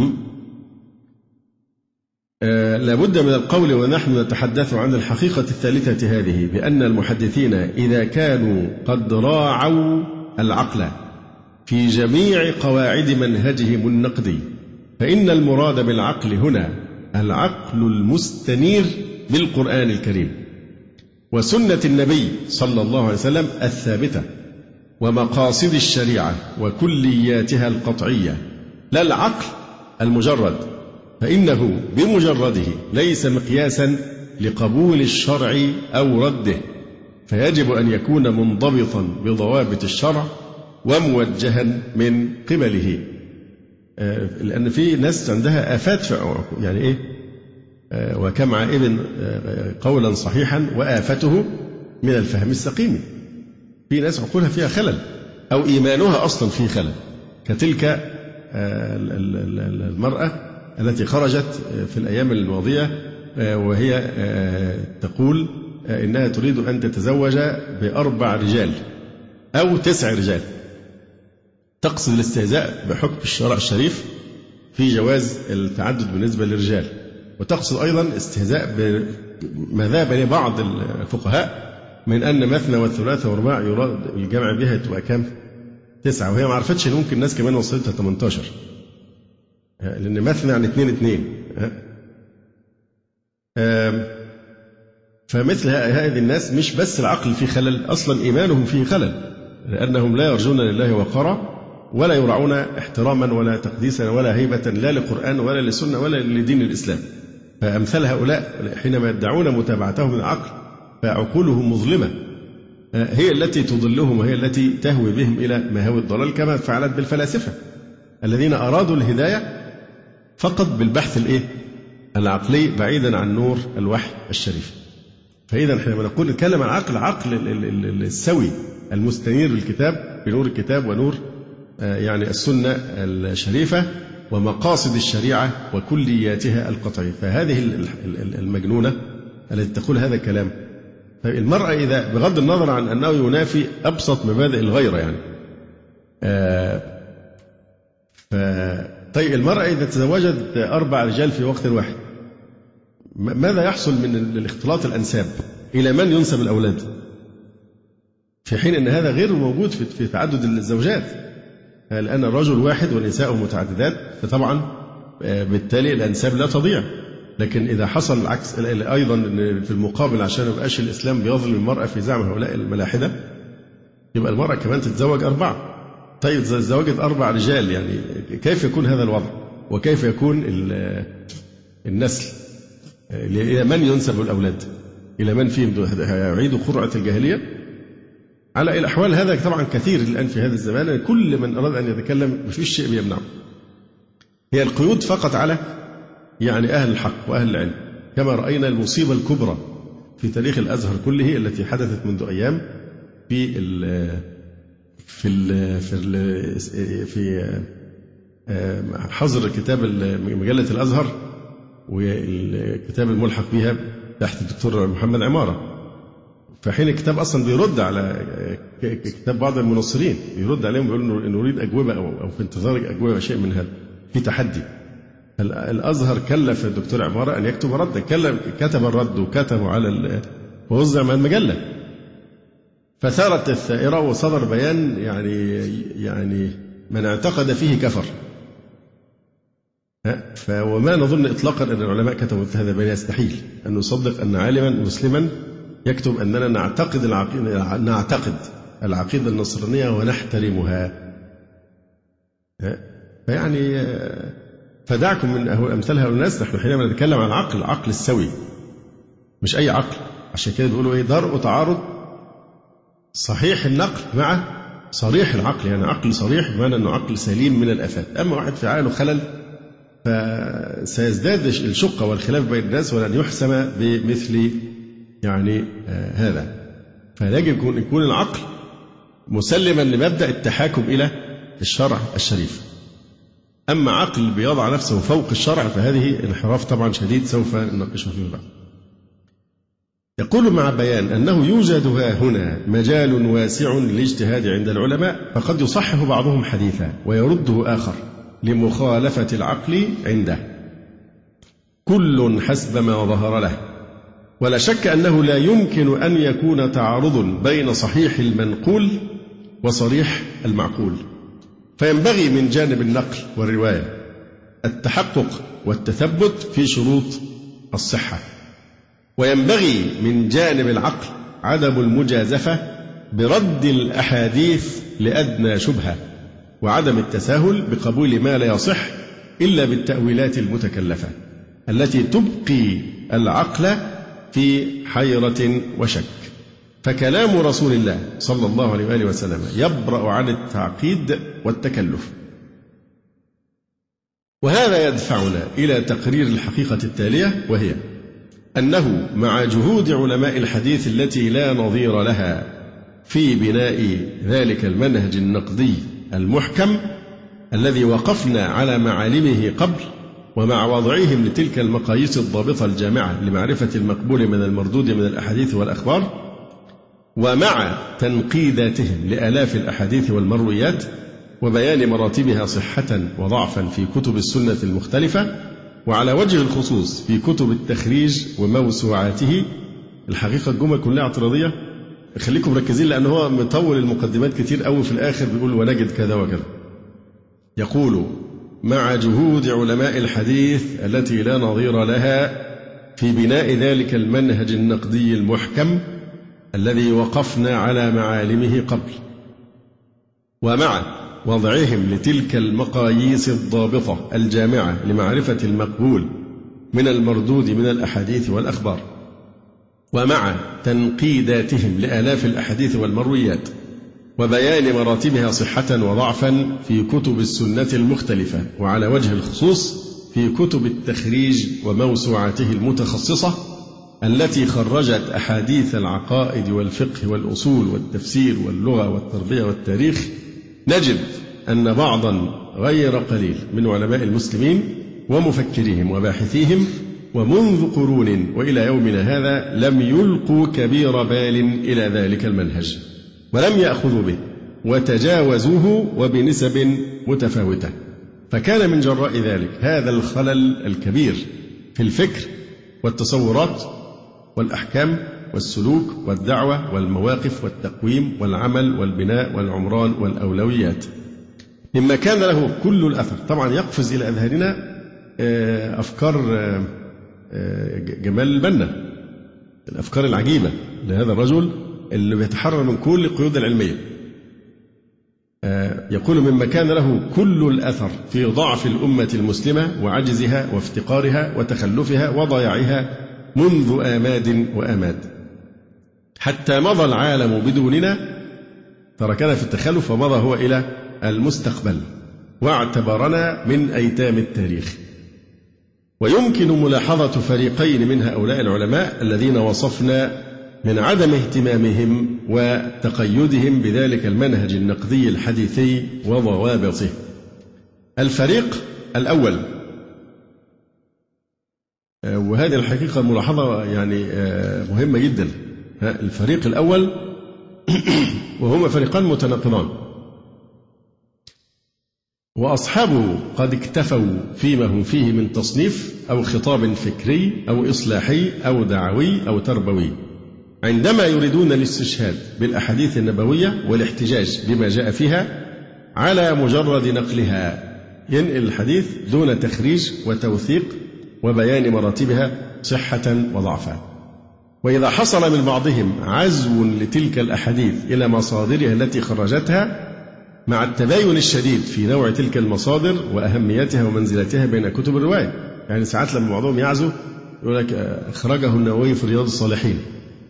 لابد من القول ونحن نتحدث عن الحقيقة الثالثة هذه بأن المحدثين إذا كانوا قد راعوا العقل في جميع قواعد منهجهم النقدي فإن المراد بالعقل هنا العقل المستنير بالقرآن الكريم وسنة النبي صلى الله عليه وسلم الثابتة ومقاصد الشريعة وكلياتها القطعية، لا العقل المجرد، فإنه بمجرده ليس مقياسا لقبول الشرع أو رده، فيجب أن يكون منضبطا بضوابط الشرع وموجها من قبله. لأن في ناس عندها آفات يعني إيه؟ وكم عائب قولا صحيحا وآفته من الفهم السقيم. في ناس عقولها فيها خلل أو إيمانها أصلا فيه خلل، كتلك المرأة التي خرجت في الأيام الماضية وهي تقول إنها تريد أن تتزوج ب4 رجال أو 9 رجال، تقصد الاستهزاء بحكم الشرع الشريف في جواز التعدد بالنسبة للرجال، وتقصد أيضا استهزاء بما ذهب إليه بعض الفقهاء من أن مثنى والثلاثة والرباع يراد الجمع بها تبقى كام؟ 9، وهي ما عرفتش إن ممكن الناس كمان وصلتها 18، لأن مثنى يعني 2. فمثل هذه الناس مش بس العقل فيه خلل، أصلا إيمانهم فيه خلل، لأنهم لا يرجون لله وقارا ولا يرعون احتراما ولا تقديسا ولا هيبة لا للقرآن ولا للسنة ولا لدين الإسلام. فأمثال هؤلاء حينما يدعون متابعتهم العقل فعقولهم مظلمة، هي التي تضلهم وهي التي تهوي بهم إلى مهاوي الضلال، كما فعلت بالفلاسفة الذين أرادوا الهداية فقط بالبحث العقلي بعيدا عن نور الوحي الشريف. فإذا حينما نقول نتكلم عن عقل السوي المستنير بالكتاب بنور الكتاب ونور يعني السنة الشريفة ومقاصد الشريعة وكلياتها القطعية، فهذه المجنونة التي تقول هذا الكلام. المرأة إذا بغض النظر عن أنه ينافي أبسط مبادئ الغيرة يعني طيب المرأة إذا تزوجت 4 رجال في وقت واحد ماذا يحصل من الاختلاط الأنساب؟ إلى من ينسب الأولاد؟ في حين أن هذا غير موجود في تعدد الزوجات، لأن الرجل واحد ونساء متعددات، فطبعا بالتالي الأنساب لا تضيع. لكن إذا حصل العكس أيضا في المقابل عشان ما يبقاش الإسلام بيظلم المرأة في زعم هؤلاء الملاحدة، يبقى المرأة كمان تتزوج 4. طيب زوجت 4 رجال، يعني كيف يكون هذا الوضع؟ وكيف يكون النسل؟ إلى من ينسب الأولاد؟ إلى من فيهم؟ يعيدوا قرعة الجاهلية؟ على الأحوال هذا طبعا كثير الآن في هذا الزمان، كل من أراد أن يتكلم مفيش شيء بيمنعه. هي القيود فقط على يعني أهل الحق وأهل العلم، كما رأينا المصيبة الكبرى في تاريخ الأزهر كله التي حدثت منذ أيام في حظر كتاب مجلة الأزهر والكتاب الملحق بها تحت الدكتور محمد عمارة. فحين الكتاب أصلا بيرد على كتاب بعض المنصرين، يرد عليهم بيقول إنه نريد أجوبة أو في انتظار أجوبة شيء من هذا، في تحدي. الأزهر كلف الدكتور عمارة أن يكتب ردا، كتب الرد وكتبه على ووزع مع المجلة، فثارت الثائرة وصدر بيان يعني من اعتقد فيه كفر. وما نظن إطلاقا أن العلماء كتبوا في هذا البيان، يستحيل أن نصدق أن عالما مسلما يكتب أننا نعتقد العقيدة النصرانية ونحترمها. فيعني فدعكم من أمثال هؤلاء الناس. نحن حينما نتكلم عن العقل السوي مش أي عقل، عشان كده بيقولوا درء تعارض صحيح النقل مع صريح العقل، يعني عقل صريح بمعنى أنه عقل سليم من الآفات. أما واحد في عقله خلل فسيزداد الشقة والخلاف بين الناس ولن يحسم بمثل يعني هذا. فيجب يكون العقل مسلما لمبدأ التحاكم إلى الشرع الشريف. أما عقل بيضع نفسه فوق الشرع فهذه انحراف طبعا شديد سوف نناقشه فيما بعد. يقول مع بيان أنه يوجد هنا مجال واسع للاجتهاد عند العلماء، فقد يصحح بعضهم حديثا ويرده آخر لمخالفة العقل عنده، كل حسب ما ظهر له. ولا شك أنه لا يمكن أن يكون تعارض بين صحيح المنقول وصريح المعقول، فينبغي من جانب النقل والرواية التحقق والتثبت في شروط الصحة، وينبغي من جانب العقل عدم المجازفة برد الأحاديث لأدنى شبهة، وعدم التساهل بقبول ما لا يصح إلا بالتأويلات المتكلفة التي تبقي العقل في حيرة وشك. فكلام رسول الله صلى الله عليه وآله وسلم يبرأ عن التعقيد والتكلف. وهذا يدفعنا إلى تقرير الحقيقة التالية، وهي أنه مع جهود علماء الحديث التي لا نظير لها في بناء ذلك المنهج النقدي المحكم الذي وقفنا على معالمه قبل، ومع وضعهم لتلك المقاييس الضابطة الجامعة لمعرفة المقبول من المردود من الأحاديث والأخبار، ومع تنقيداتهم لآلاف الأحاديث والمرويات وبيان مراتبها صحة وضعفا في كتب السنة المختلفة، وعلى وجه الخصوص في كتب التخريج وموسوعاته. الحقيقة الجمل كلها اعتراضية، خليكم مركزين لأن هو مطول المقدمات كتير قوي، في الآخر بيقول ونجد كذا وكذا. يقول: مع جهود علماء الحديث التي لا نظير لها في بناء ذلك المنهج النقدي المحكم الذي وقفنا على معالمه قبل، ومع وضعهم لتلك المقاييس الضابطة الجامعة لمعرفة المقبول من المردود من الأحاديث والأخبار، ومع تنقيداتهم لآلاف الأحاديث والمرويات وبيان مراتبها صحة وضعفا في كتب السنة المختلفة، وعلى وجه الخصوص في كتب التخريج وموسوعاته المتخصصة التي خرجت أحاديث العقائد والفقه والأصول والتفسير واللغة والتربية والتاريخ، نجد أن بعضا غير قليل من علماء المسلمين ومفكريهم وباحثيهم ومنذ قرون وإلى يومنا هذا لم يلقوا كبير بال إلى ذلك المنهج، ولم يأخذوا به، وتجاوزوه وبنسب متفاوتة. فكان من جراء ذلك هذا الخلل الكبير في الفكر والتصورات والأحكام والسلوك والدعوة والمواقف والتقويم والعمل والبناء والعمران والأولويات، مما كان له كل الأثر. طبعا يقفز إلى أذهاننا أفكار جمال البنا، الأفكار العجيبة لهذا الرجل اللي بيتحرر من كل القيود العلمية. يقول: مما كان له كل الأثر في ضعف الأمة المسلمة وعجزها وافتقارها وتخلفها وضياعها منذ آماد وآماد، حتى مضى العالم بدوننا، تركنا في التخلف ومضى هو إلى المستقبل، واعتبرنا من أيتام التاريخ. ويمكن ملاحظة فريقين من هؤلاء العلماء الذين وصفنا من عدم اهتمامهم وتقيدهم بذلك المنهج النقدي الحديثي وضوابطه. الفريق الأول، وهذه الحقيقة ملاحظة يعني مهمة جدا، الفريق الأول وهما فريقان متناقضان، وأصحابه قد اكتفوا فيما هم فيه من تصنيف أو خطاب فكري أو إصلاحي أو دعوي أو تربوي، عندما يريدون الاستشهاد بالأحاديث النبوية والاحتجاج بما جاء فيها على مجرد نقلها، ينقل الحديث دون تخريج وتوثيق وبيان مراتبها صحة وضعفا. وإذا حصل من بعضهم عزو لتلك الأحاديث إلى مصادرها التي خرجتها، مع التباين الشديد في نوع تلك المصادر وأهميتها ومنزلتها بين كتب الرواية، يعني ساعات لما بعضهم يعزو يقول لك أخرجه النووي في رياض الصالحين،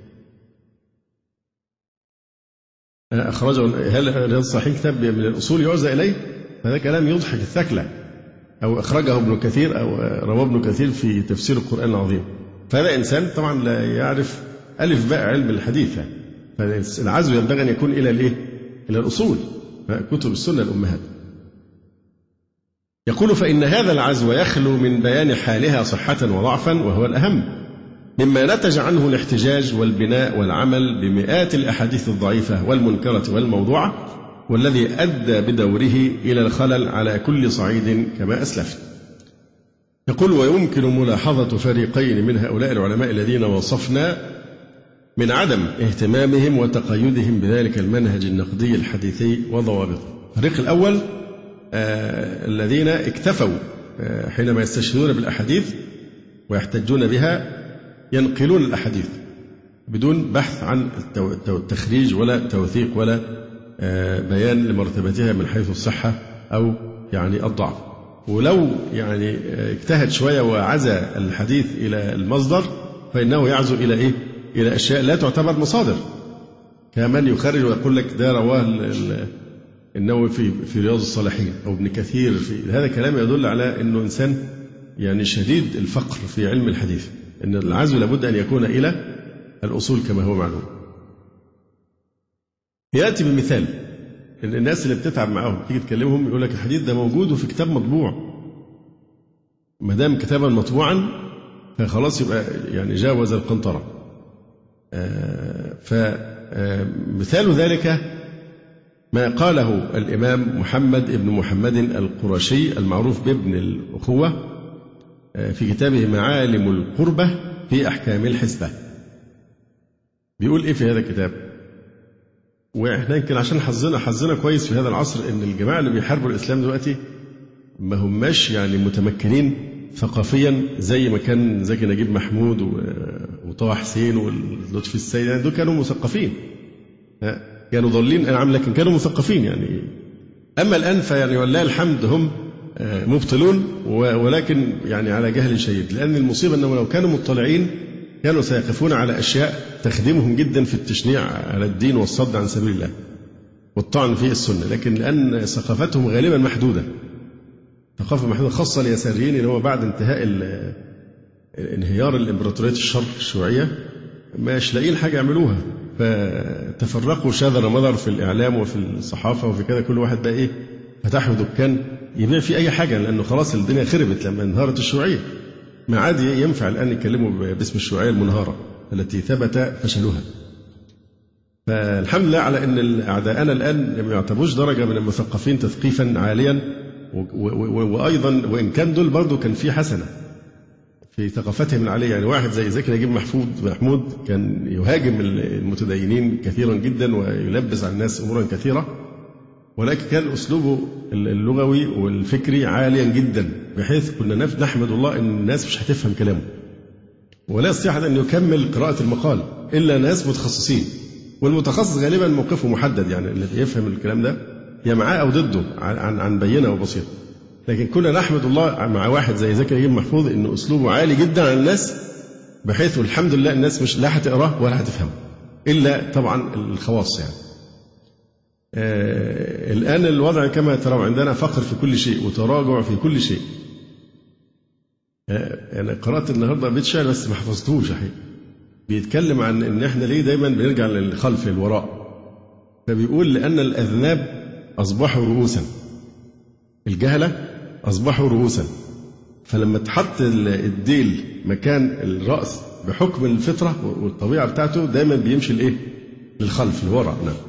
أخرجه، هل رياض الصالحين كتاب من الأصول يعزى إليه؟ هذا كلام يضحك الثكلى. أو أخرجه ابن كثير أو رواه ابن كثير في تفسير القرآن العظيم. فهذا إنسان طبعا لا يعرف ألف باء علم الحديث، فالعزو ينبغي أن يكون إلى الإيه؟ إلى الأصول، كتب السنة الأمهات. يقول: فإن هذا العزو يخلو من بيان حالها صحة وضعفا، وهو الأهم، مما نتج عنه الاحتجاج والبناء والعمل بمئات الأحاديث الضعيفة والمنكرة والموضوعة، والذي أدى بدوره إلى الخلل على كل صعيد كما أسلفت. يقول: ويمكن ملاحظة فريقين من هؤلاء العلماء الذين وصفنا من عدم اهتمامهم وتقيدهم بذلك المنهج النقدي الحديثي وضوابطه. الفريق الأول الذين اكتفوا حينما يستشهدون بالأحاديث ويحتجون بها ينقلون الأحاديث بدون بحث عن التخريج ولا توثيق ولا بيان لمرتبتها من حيث الصحة أو يعني الضعف. ولو يعني اجتهد شوية وعزى الحديث إلى المصدر فإنه يعزو إلى إيه؟ إلى أشياء لا تعتبر مصادر، كمن يخرج ويقول لك ده رواه النووي في رياض الصالحين أو ابن كثير في هذا كلام يدل على أنه إنسان يعني شديد الفقر في علم الحديث، أن العزو لابد أن يكون إلى الأصول كما هو معلوم. يأتي بمثال. الناس اللي بتتعب معاهم تيجي تكلمهم يقول لك الحديث ده موجود وفي كتاب مطبوع، ما دام كتابا مطبوعا فخلاص يبقى يعني جاوز القنطرة. فمثال ذلك ما قاله الإمام محمد بن محمد القرشي المعروف بابن الأخوة في كتابه معالم القربة في أحكام الحسبة. بيقول إيه في هذا الكتاب؟ وإحنا يمكن عشان حظنا كويس في هذا العصر إن الجماعة اللي بيحاربوا الإسلام دلوقتي ما هماش يعني متمكنين ثقافيا زي ما كان زكي نجيب محمود وطه حسين واللطفي السيد، يعني دول كانوا مثقفين، كانوا ضالين أنعم لكن كانوا مثقفين يعني. أما الآن فيعني ولله الحمد هم مبطلون، ولكن يعني على جهل شديد، لأن المصيبة أنهم لو كانوا مطلعين كانوا سيقفون على أشياء تخدمهم جدا في التشنيع على الدين والصد عن سبيل الله والطعن في السنة، لكن لأن ثقافتهم غالبا محدودة، ثقافة محدودة خاصة اليساريين اللي هو بعد انتهاء انهيار الإمبراطورية الشيوعية مش لاقيين حاجة يعملوها، فتفرقوا شذر مضر في الإعلام وفي الصحافة وفي كده، كل واحد بقى إيه فتحوا دكان يبيع فيه أي حاجة، لأنه خلاص الدنيا خربت لما انهارت الشيوعية. ما عاد ينفع الآن يتكلموا باسم الشيوعية المنهارة التي ثبت فشلها. فالحمد لله على أن أعداءنا الآن ما يعتبروش درجة من المثقفين تثقيفا عاليا، وأيضا وإن كان دول برضو كان في حسنة في ثقافتهم العالية. يعني واحد زي زكي نجيب محمود كان يهاجم المتدينين كثيرا جدا ويلبس على الناس أمورا كثيرة، ولكن كان أسلوبه اللغوي والفكري عاليا جدا، بحيث كنا نحمد الله أن الناس مش هتفهم كلامه، ولا يستطيع أن يكمل قراءة المقال إلا ناس متخصصين، والمتخصص غالبا موقفه محدد، يعني اللي يفهم الكلام ده يا معاه أو ضده عن بينة وبسيطة. لكن كنا نحمد الله مع واحد زي زكي نجيب محفوظ إنه أسلوبه عالي جدا على الناس، بحيث الحمد لله الناس مش لا هتقراه ولا هتفهمه إلا طبعا الخواص يعني. الآن الوضع كما ترون عندنا فقر في كل شيء وتراجع في كل شيء. أنا قرأت النهاردة بيت شعر بس ما حفظتهوش الحقيقة، بيتكلم عن إن إحنا ليه دايما بنرجع للخلف للوراء. فبيقول لأن الأذناب أصبحوا رؤوسا، الجهلة أصبحوا رؤوسا، فلما تحط الديل مكان الرأس بحكم الفطرة والطبيعة بتاعته دايما بيمشي الإيه؟ للخلف للوراء. نعم.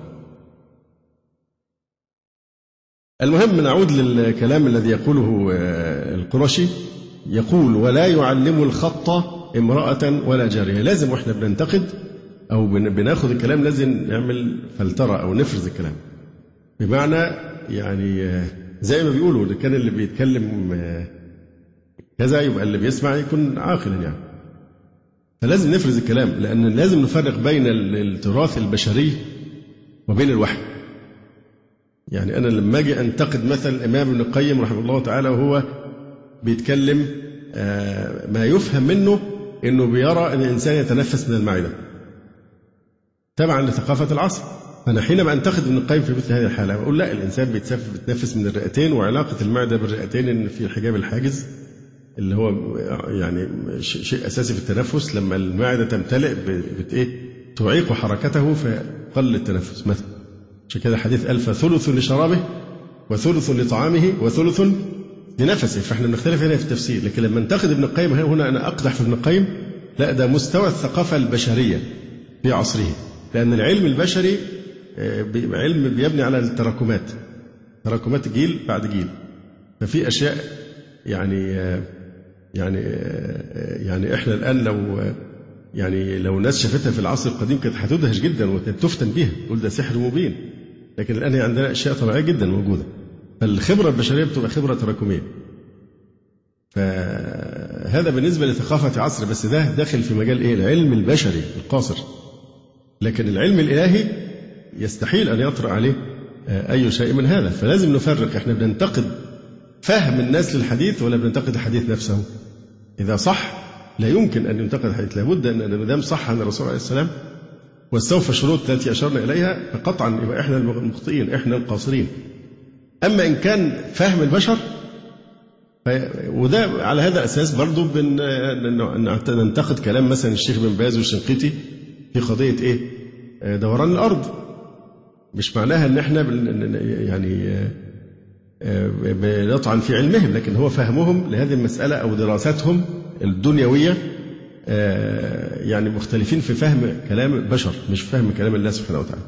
المهم نعود للكلام الذي يقوله القرشي، يقول ولا يعلم الخط امرأة ولا جارية. لازم وإحنا بننتقد أو بناخد الكلام لازم نعمل فلترة أو نفرز الكلام، بمعنى يعني زي ما بيقولوا كان اللي بيتكلم كذا يبقى اللي بيسمع يكون عاقلا يعني. فلازم نفرز الكلام، لأن لازم نفرق بين التراث البشري وبين الوحي. يعني أنا لما أجي أنتقد مثلا الإمام ابن القيم رحمه الله تعالى وهو بيتكلم ما يفهم منه إنه بيرى أن الإنسان يتنفس من المعدة تبعا لثقافة العصر. فأنا حينما أنتقد ابن القيم في مثل هذه الحالة بقول لا، الإنسان بيتنفس من الرئتين، وعلاقة المعدة بالرئتين إن في الحجاب الحاجز اللي هو يعني شيء أساسي في التنفس. لما المعدة تمتلئ تعيق حركته فقل التنفس مثلا. عشان كده حديث ألف ثلث لشرابه وثلث لطعامه وثلث لنفسه. فإحنا بنختلف هنا في التفسير، لكن لما انتقد ابن القيم هنا أنا أقدح في ابن القيم، لا ده مستوى الثقافة البشرية في عصره، لأن العلم البشري علم بيبني على التراكمات، تراكمات جيل بعد جيل. ففي أشياء يعني إحنا الآن لو ناس شافتها في العصر القديم كانت هتدهش جدا وتفتن بها، تقول ده سحر مبين. لكن الآن هي عندنا أشياء طبيعية جدا موجودة. فالخبرة البشرية بتبقى خبرة تراكمية. فهذا بالنسبة لثقافة عصر، بس ده داخل في مجال العلم البشري القاصر. لكن العلم الإلهي يستحيل أن يطرأ عليه أي شيء من هذا. فلازم نفرق، احنا بننتقد فهم الناس للحديث ولا بننتقد الحديث نفسه. إذا صح لا يمكن أن ينتقد الحديث، لابد أن ما دام صح عن الرسول عليه السلام واستوفى الشروط التي أشرنا إليها فقطعا يبقى احنا المخطئين، احنا القاصرين. أما إن كان فهم البشر وده على هذا الأساس برضو ننتقد كلام مثلا الشيخ بن باز والشنقيطي في قضية دوران الأرض. مش معناها ان احنا يعني بنطعن في علمهم، لكن هو فهمهم لهذه المسألة أو دراستهم الدنيوية يعني مختلفين في فهم كلام البشر، مش فهم كلام الله سبحانه وتعالى.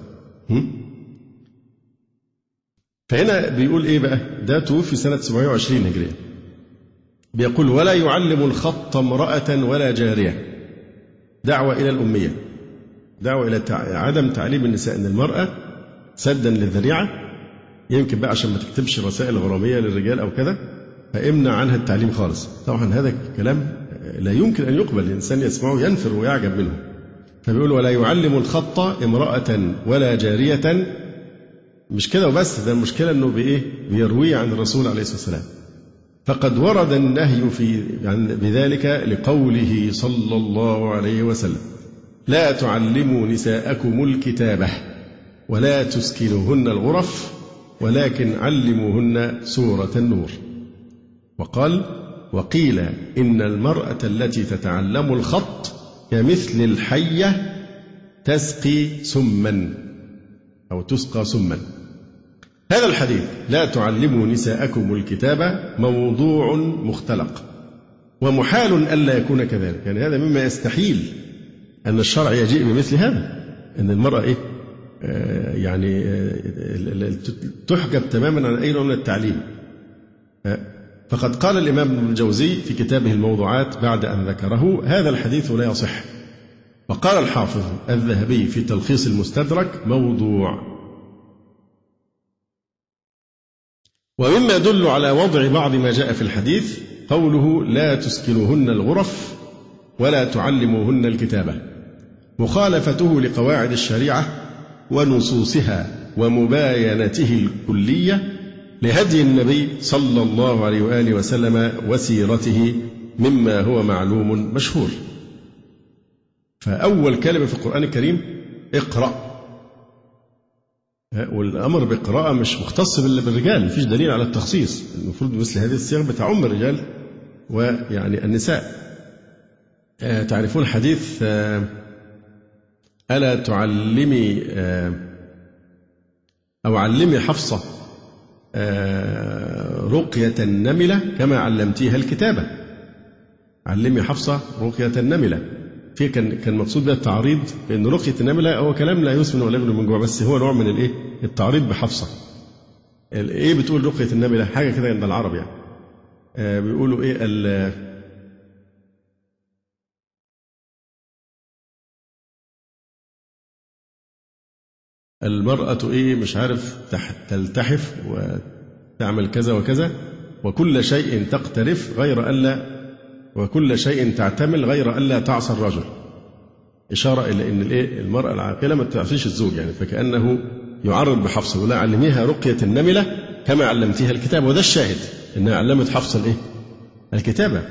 فهنا بيقول إيه بقى؟ ده توفي سنة 720 هجرية. بيقول: ولا يعلم الخط امرأة ولا جارية. دعوة إلى الأمية، دعوة إلى عدم تعليم النساء، أن المرأة سدا للذريعة، يمكن بقى عشان ما تكتبش رسائل غرامية للرجال أو كذا، فامنع عنها التعليم خالص. طبعا هذا كلام لا يمكن أن يقبل، الإنسان يسمعه ينفر ويعجب منه. فبيقول: ولا يعلم الخط امرأة ولا جارية. مش كده وبس، ده المشكلة أنه بيروي عن الرسول عليه الصلاة والسلام. فقد ورد النهي بذلك لقوله صلى الله عليه وسلم: لا تعلموا نساءكم الكتابة ولا تسكنوهن الغرف ولكن علموهن سورة النور. وقال: وقيل إن المرأة التي تتعلم الخط كمثل الحية تسقي سما أو تسقى سما. هذا الحديث لا تعلموا نساءكم الكتابة موضوع مختلق، ومحال ألا يكون كذلك. يعني هذا مما يستحيل أن الشرع يجيء بمثل هذا، أن المرأة يعني تحجب تماما عن أي نوع من التعليم. فقد قال الإمام ابن الجوزي في كتابه الموضوعات بعد أن ذكره: هذا الحديث لا يصح. وقال الحافظ الذهبي في تلخيص المستدرك: موضوع. ومما يدل على وضع بعض ما جاء في الحديث قوله: لا تسكنوهن الغرف ولا تعلموهن الكتابة، مخالفته لقواعد الشريعة ونصوصها ومباينته الكلية لهدي النبي صلى الله عليه وآله وسلم وسيرته مما هو معلوم مشهور. فأول كلمة في القرآن الكريم اقرأ، والأمر بالقراءة مش مختص بالرجال، مفيش دليل على التخصيص. المفروض مثل هذه الصيغ بتعم الرجال ويعني النساء. تعرفون حديث ألا تعلمي أو علمي حفصة رقية النملة كما علمتيها الكتابة. علمي حفصة رقية النملة، في كان مقصود بها التعريض، بأن رقية النملة هو كلام لا يسمن ولا يغني من جوع، بس هو نوع من التعريض بحفصة. بتقول رقية النملة حاجة كده عند العرب، يعني بيقولوا المرأة مش عارف تلتحف وتعمل كذا وكذا، وكل شيء تقترف غير ألا، وكل شيء تعتمل غير ألا تعصى الرجل. إشارة إلى أن المرأة العاقلة ما تعصيش الزوج، يعني فكأنه يعرض بحفصة ولا علميها رقية النملة كما علمتيها الكتابة. وده الشاهد، أنها علمت حفصة الكتابة.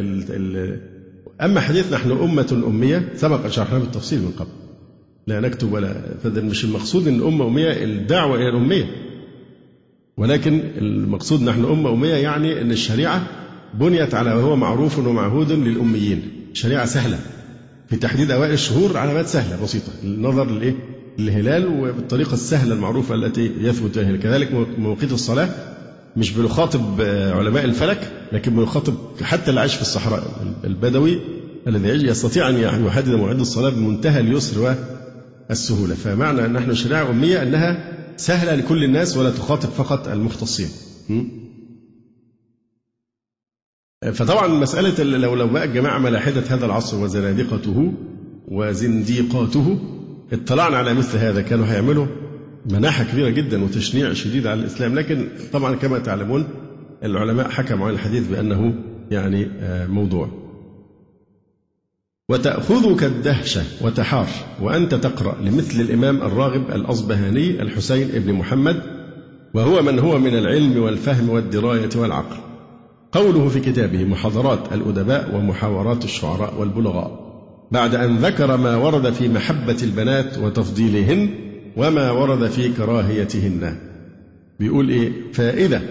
أما حديث نحن أمة أمية سبق شرحناه بالتفصيل من قبل، لا نكتب ولا، فده مش المقصود أن أمة أمية الدعوة إلى الأمية، ولكن المقصود نحن أمة أمية يعني أن الشريعة بنيت على وهو معروف ومعهود للأميين. شريعة سهلة في تحديد أوائل الشهور، علامات سهلة بسيطة، النظر للهلال وبالطريقة السهلة المعروفة التي يثبت بها. كذلك مواقيت الصلاة مش بنخاطب علماء الفلك، لكن بنخاطب حتى اللي عايش في الصحراء البدوي الذي يستطيع أن يحدد موعد الصلاة بمنتهى اليسر والسهولة. فمعنى أن نحن شريعة أمية أنها سهلة لكل الناس ولا تخاطب فقط المختصين. فطبعا مسألة لو بقى الجماعة ملاحدة هذا العصر وزنادقته وزنديقاته اطلعنا على مثل هذا، كانوا هيعملوا مناحة كبيرة جدا وتشنيع شديد على الإسلام. لكن طبعا كما تعلمون العلماء حكموا على الحديث بأنه يعني موضوع. وتأخذك الدهشة وتحار وأنت تقرأ لمثل الإمام الراغب الأصبهاني الحسين ابن محمد، وهو من هو من العلم والفهم والدراية والعقل. قوله في كتابه محاضرات الأدباء ومحاورات الشعراء والبلغاء، بعد أن ذكر ما ورد في محبة البنات وتفضيلهن وما ورد في كراهيتهن، بيقول فائدة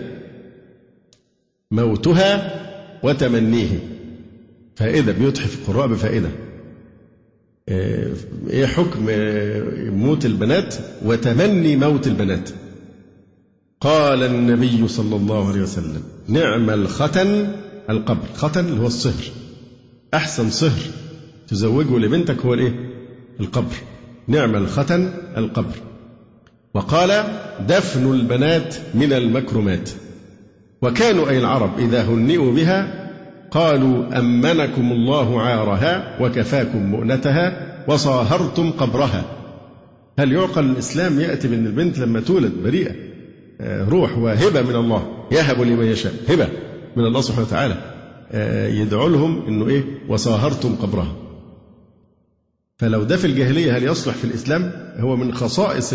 موتها وتمنيه. فائدة بيتحف القراء بفائدة، إيه حكم موت البنات وتمني موت البنات؟ قال النبي صلى الله عليه وسلم: نعم الختن القبر. ختن اللي هو الصهر، أحسن صهر تزوجه لبنتك هو الإيه؟ القبر. نعم الختن القبر. وقال: دفن البنات من المكرمات. وكانوا أي العرب إذا هنئوا بها قالوا: أمنكم الله عارها وكفاكم مؤنتها وصاهرتم قبرها. هل يعقل الإسلام يأتي بأن البنت لما تولد بريئة، روح وهبة من الله، يهب لمن يشاء، هبة من الله سبحانه وتعالى، يدعو لهم إنه إيه؟ وصاهرتم قبرها. فلو ده في الجاهلية هل يصلح في الإسلام؟ هو من خصائص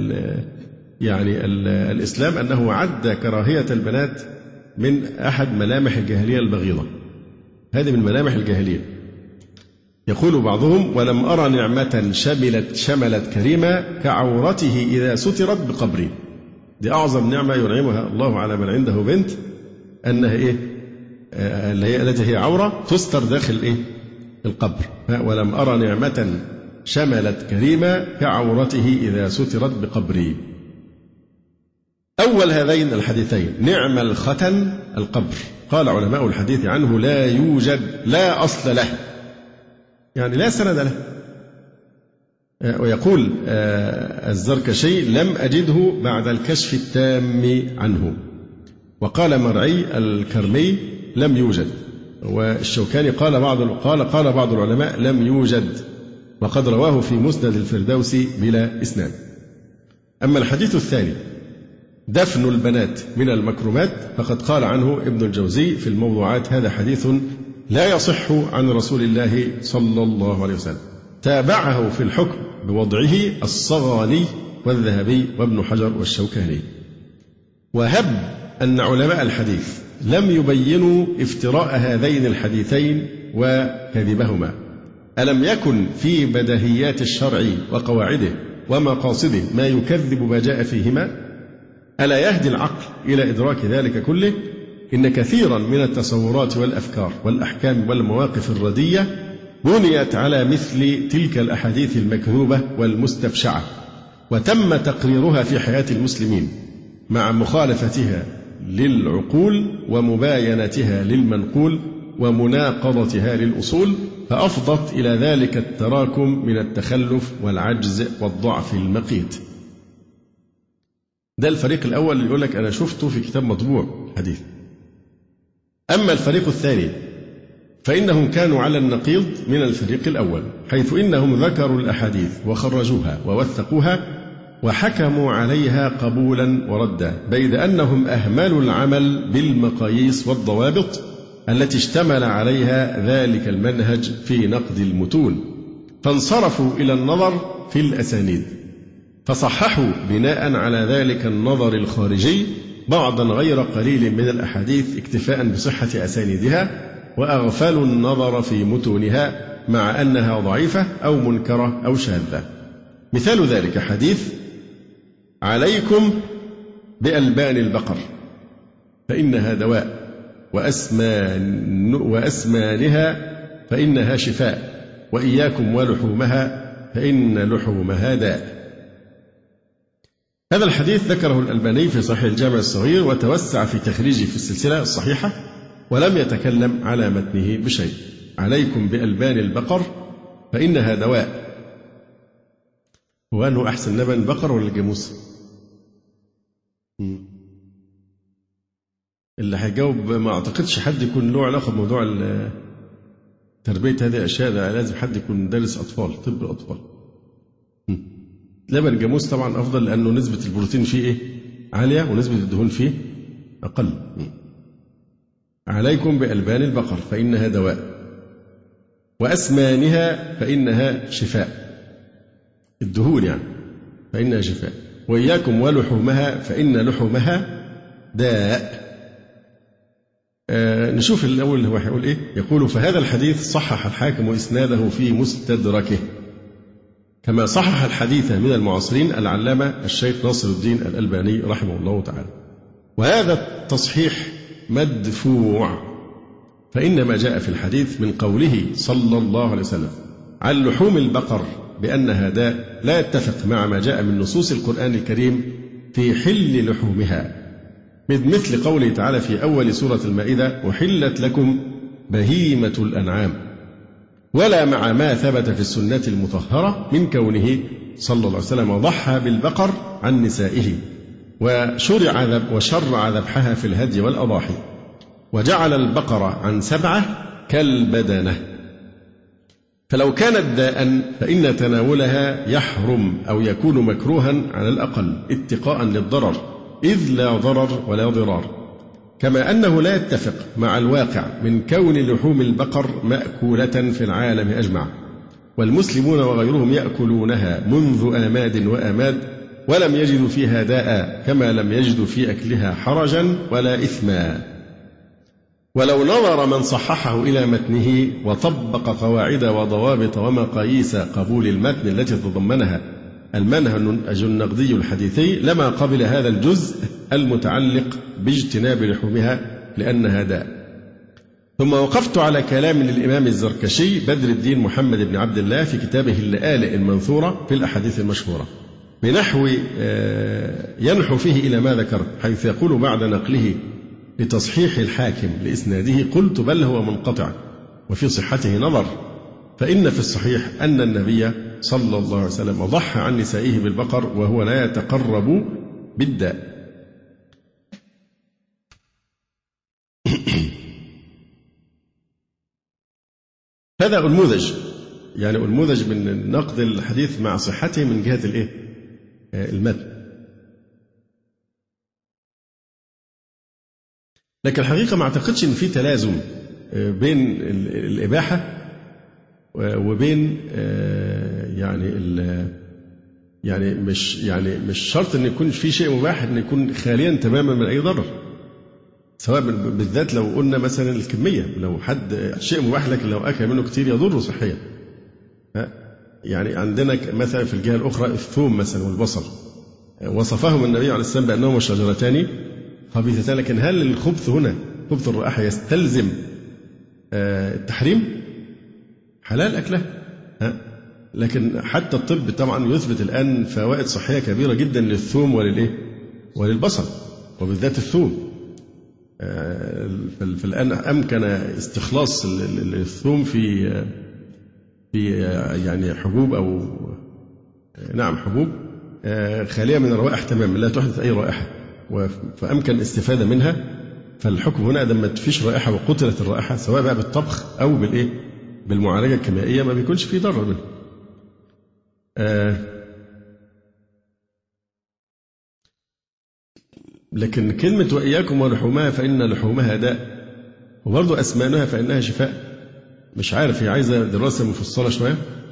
الإسلام أنه عد كراهية البنات من أحد ملامح الجاهلية البغيضة. هذه من ملامح الجاهلية. يقول بعضهم: ولم أرى نعمة شملت كريمة كعورته إذا سترت بقبري. دي أعظم نعمة ينعمها الله على من عنده بنت، أنها إيه؟ التي هي عورة تستر داخل إيه؟ القبر. ولم أرى نعمة شملت كريمة كعورته إذا سترت بقبري. أول هذين الحديثين نعم الختن القبر. قال علماء الحديث عنه: لا يوجد، لا أصل له، يعني لا سند له. ويقول الزركشي: لم أجده بعد الكشف التام عنه. وقال مرعي الكرمي: لم يوجد. والشوكاني قال بعض العلماء: لم يوجد، وقد رواه في مسند الفردوسي بلا إسناد. أما الحديث الثاني دفن البنات من المكرمات فقد قال عنه ابن الجوزي في الموضوعات: هذا حديث لا يصح عن رسول الله صلى الله عليه وسلم. تابعه في الحكم بوضعه الصغاني والذهبي وابن حجر والشوكاني. وهب أن علماء الحديث لم يبينوا افتراء هذين الحديثين وكذبهما. ألم يكن في بديهيات الشرع وقواعده ومقاصده ما يكذب ما جاء فيهما؟ ألا يهدي العقل إلى إدراك ذلك كله؟ إن كثيرا من التصورات والأفكار والأحكام والمواقف الردية بنيت على مثل تلك الأحاديث المكذوبة والمستبشعة، وتم تقريرها في حياة المسلمين مع مخالفتها للعقول ومباينتها للمنقول ومناقضتها للأصول، فأفضت إلى ذلك التراكم من التخلف والعجز والضعف المقيت. ده الفريق الأول اللي يقول لك أنا شفته في كتاب مطبوع حديث. أما الفريق الثاني فإنهم كانوا على النقيض من الفريق الأول، حيث إنهم ذكروا الأحاديث وخرجوها ووثقوها وحكموا عليها قبولا وردا، بيد أنهم أهملوا العمل بالمقاييس والضوابط التي اشتمل عليها ذلك المنهج في نقد المتون، فانصرفوا إلى النظر في الأسانيد، فصححوا بناء على ذلك النظر الخارجي بعضا غير قليل من الأحاديث اكتفاء بصحة أسانيدها، وأغفلوا النظر في متونها مع أنها ضعيفة أو منكرة أو شاذة. مثال ذلك حديث: عليكم بألبان البقر فإنها دواء، وأسمانها فإنها شفاء، وإياكم ولحومها فإن لحومها داء. هذا الحديث ذكره الألباني في صحيح الجامع الصغير، وتوسع في تخريجه في السلسلة الصحيحة، ولم يتكلم على متنه بشيء. عليكم بألبان البقر فإنها دواء. هو أنه أحسن لبن البقر ولا الجاموس؟ اللي هيجاوب ما أعتقدش حد يكون له علاقة بموضوع تربية هذه الأشياء، ده لازم حد يكون دارس أطفال، طب الأطفال. لبن الجاموس طبعا أفضل، لأنه نسبة البروتين فيه إيه؟ عالية، ونسبة الدهون فيه أقل. عليكم بألبان البقر فإنها دواء، وأسمانها فإنها شفاء، الدهون يعني فإنها شفاء، وإياكم ولحومها فإن لحومها داء. نشوف الأول هو هيقول إيه. يقول: فهذا الحديث صحح الحاكم إسناده في مستدركه، كما صحح الحديث من المعاصرين العلامة الشيخ ناصر الدين الألباني رحمه الله تعالى. وهذا التصحيح مدفوع، فإن ما جاء في الحديث من قوله صلى الله عليه وسلم: عن لحوم البقر بأنها داء لا يتفق مع ما جاء من نصوص القرآن الكريم في حل لحومها، مثل قوله تعالى في أول سورة المائدة: أحلت لكم بهيمة الأنعام، ولا مع ما ثبت في السنة المطهرة من كونه صلى الله عليه وسلم ضحى بالبقر عن نسائه وشرع ذبحها في الهدي والأضاحي، وجعل البقر عن 7 كالبدنة. فلو كانت داء فإن تناولها يحرم أو يكون مكروها على الأقل اتقاء للضرر، إذ لا ضرر ولا ضرار، كما أنه لا يتفق مع الواقع من كون لحوم البقر مأكولة في العالم أجمع، والمسلمون وغيرهم يأكلونها منذ آماد وآماد ولم يجدوا فيها داء، كما لم يجدوا في أكلها حرجا ولا إثما. ولو نظر من صححه إلى متنه وطبق قواعد وضوابط ومقاييس قبول المتن التي تضمنها المنهج النقدي الحديثي لما قبل هذا الجزء المتعلق باجتناب لحومها لأنها داء. ثم وقفت على كلام للإمام الزركشي بدر الدين محمد بن عبد الله في كتابه اللآلئ المنثورة في الأحاديث المشهورة بنحو ينحو فيه إلى ما ذكرت، حيث يقول بعد نقله لتصحيح الحاكم لإسناده: قلت بل هو منقطع وفي صحته نظر، فإن في الصحيح أن النبي صلى الله عليه وسلم ضحى عن نسائه بالبقر وهو لا يتقرب بالداء. هذا أنموذج، يعني أنموذج من نقد الحديث مع صحته من جهة المتن. لكن الحقيقة ما أعتقدش إن في تلازم بين الإباحة وبين مش شرط إن يكون في شيء مباح إن يكون خاليا تماما من أي ضرر، سواء بالذات لو قلنا مثلا الكمية، لو حد شيء مباح لكن لو أكل منه كتير يضره صحيا. يعني عندنا مثلا في الجهة الأخرى الثوم مثلا والبصل، وصفهم النبي عليه السلام بأنهما شجرتان خبيثتان، لكن هل الخبث هنا خبث الرائحة يستلزم التحريم؟ حلال أكله. لكن حتى الطب طبعا يثبت الآن فوائد صحية كبيرة جدا للثوم وللبصل وبالذات الثوم. فالآن أمكن استخلاص الثوم في يعني حبوب أو حبوب خالية من الروائح تماما، لا تحدث أي رائحة، فأمكن الاستفادة منها. فالحكم هنا إذا ما فيش رائحة وقتلت الرائحة سواء بقى بالطبخ أو بالمعالجة الكيميائية ما بيكونش فيه ضرر منه. لكن كلمة وإياكم ولحومها فإن لحومها داء، وبرضه أسمانها فإنها شفاء، مش عارف، هي عايزة دراسة مفصلة شوية.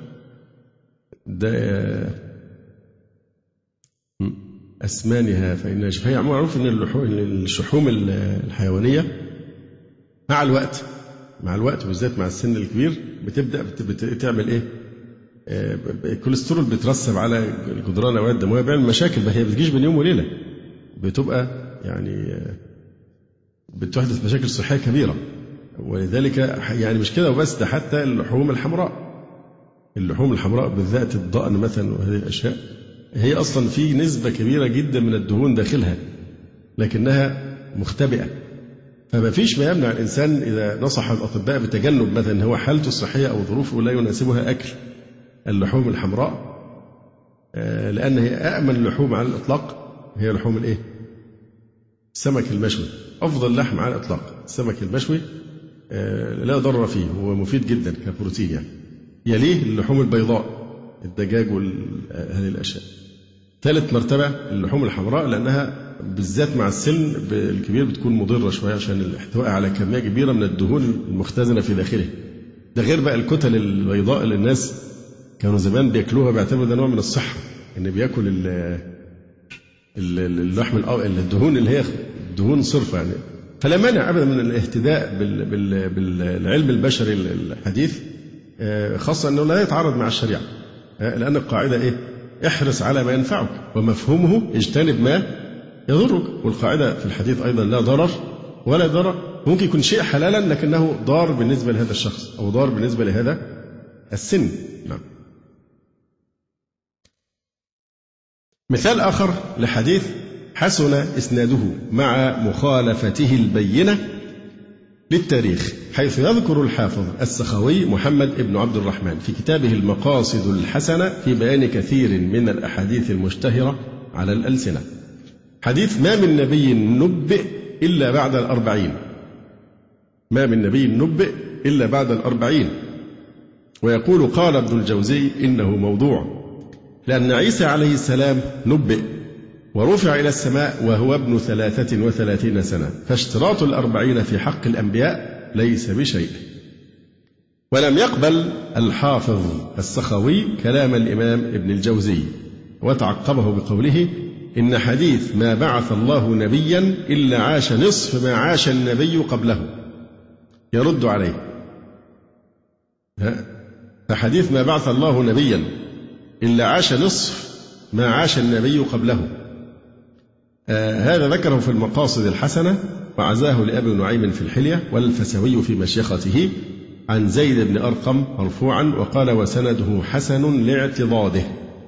أسمانها فإنها شفاء. هي معروف إن الشحوم الحيوانية مع الوقت وبالذات مع السن الكبير بتبدأ تعمل الكوليسترول بيترسب على جدران الأوعية الدموية، بيعمل مشاكل. هي بتجيش بين يوم وليلة، بتبقى بتحدث مشاكل صحية كبيرة. ولذلك يعني مش كده وبس، ده حتى اللحوم الحمراء بالذات الضأن مثلا وهذه الأشياء هي أصلا في نسبة كبيرة جدا من الدهون داخلها لكنها مختبئة. فما فيش ما يمنع الإنسان إذا نصح الأطباء بتجنب مثلا هو حالته الصحية أو ظروفه لا يناسبها أكل اللحوم الحمراء، لأن هي أأمن اللحوم على الإطلاق هي لحوم السمك المشوي. أفضل لحم على الإطلاق السمك المشوي، لا ضرر فيه، هو مفيد جدا كبروتين يعني. يليه اللحوم البيضاء، الدجاج وهذه الأشياء. ثالث مرتبة اللحوم الحمراء، لأنها بالذات مع السن الكبير بتكون مضرة شوية عشان الاحتواء على كمية كبيرة من الدهون المختزنة في داخله. ده غير بقى الكتل البيضاء اللي الناس كانوا زمان بياكلوها بيعتبروا ده نوع من الصحة، إن بياكل اللحم الدهون اللي هي دهون صرفة يعني. فلا مانع أبدا من الاهتداء بالعلم البشري الحديث، خاصة أنه لا يتعارض مع الشريعة، لأن القاعدة احرص على ما ينفعك، ومفهومه اجتنب ما يضرك. والقاعدة في الحديث أيضا لا ضرر ولا ضرر. ممكن يكون شيء حلالا لكنه ضار بالنسبة لهذا الشخص أو ضار بالنسبة لهذا السن. نعم. مثال آخر لحديث حسن إسناده مع مخالفته البينة للتاريخ، حيث يذكر الحافظ السخاوي محمد بن عبد الرحمن في كتابه المقاصد الحسنة في بيان كثير من الأحاديث المشتهرة على الألسنة حديث ما من نبي نبئ إلا بعد 40. ما من نبي نبئ إلا بعد 40. ويقول قال ابن الجوزي إنه موضوع، لأن عيسى عليه السلام نبئ ورفع إلى السماء وهو ابن 33 سنة، فاشتراط 40 في حق الأنبياء ليس بشيء. ولم يقبل الحافظ السخاوي كلام الإمام ابن الجوزي، وتعقبه بقوله إن حديث ما بعث الله نبيا إلا عاش نصف ما عاش النبي قبله يرد عليه. فحديث ما بعث الله نبيا إلا عاش نصف ما عاش النبي قبله، هذا ذكره في المقاصد الحسنة، وعزاه لأبي نعيم في الحلية، والفسوي في مشيخته عن زيد بن أرقم مرفوعا، وقال وسنده حسن لاعتضاده.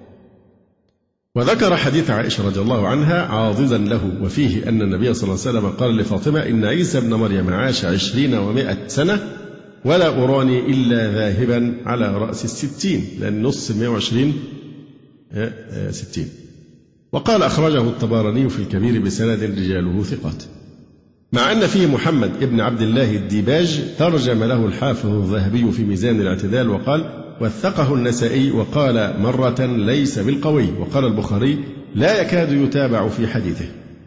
وذكر حديث عائشة رضي الله عنها عاضدا له، وفيه أن النبي صلى الله عليه وسلم قال لفاطمة إن عيسى ابن مريم عاش 20 و100 سنة ولا أراني إلا ذاهبا على رأس 60، لأن نص 120 60. وقال أخرجه الطبراني في الكبير بسند رجاله ثقات، مع أن فيه محمد ابن عبد الله الديباج ترجم له الحافظ الذهبي في ميزان الاعتدال وقال وثقه النسائي وقال مرة ليس بالقوي، وقال البخاري لا يكاد يتابع في حديثه.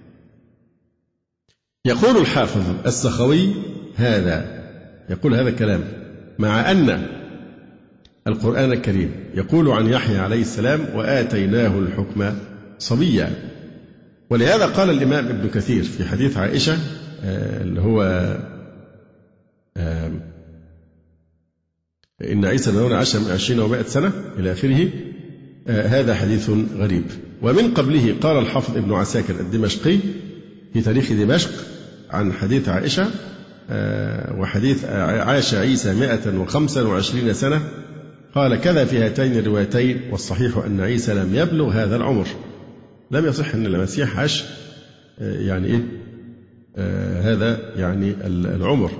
يقول الحافظ السخاوي يقول هذا الكلام مع أن القرآن الكريم يقول عن يحيى عليه السلام وآتيناه الحكم صبيا. ولهذا قال الإمام ابن كثير في حديث عائشة اللي هو إن عيسى بن مريم عاش 20 و100 سنة إلى آخره، هذا حديث غريب. ومن قبله قال الحافظ ابن عساكر الدمشقي في تاريخ دمشق عن حديث عائشة وحديث عاش عيسى 125 سنة، قال كذا في هاتين الروايتين، والصحيح أن عيسى لم يبلغ هذا العمر. لم يصح أن المسيح عاش يعني إيه هذا يعني العمر.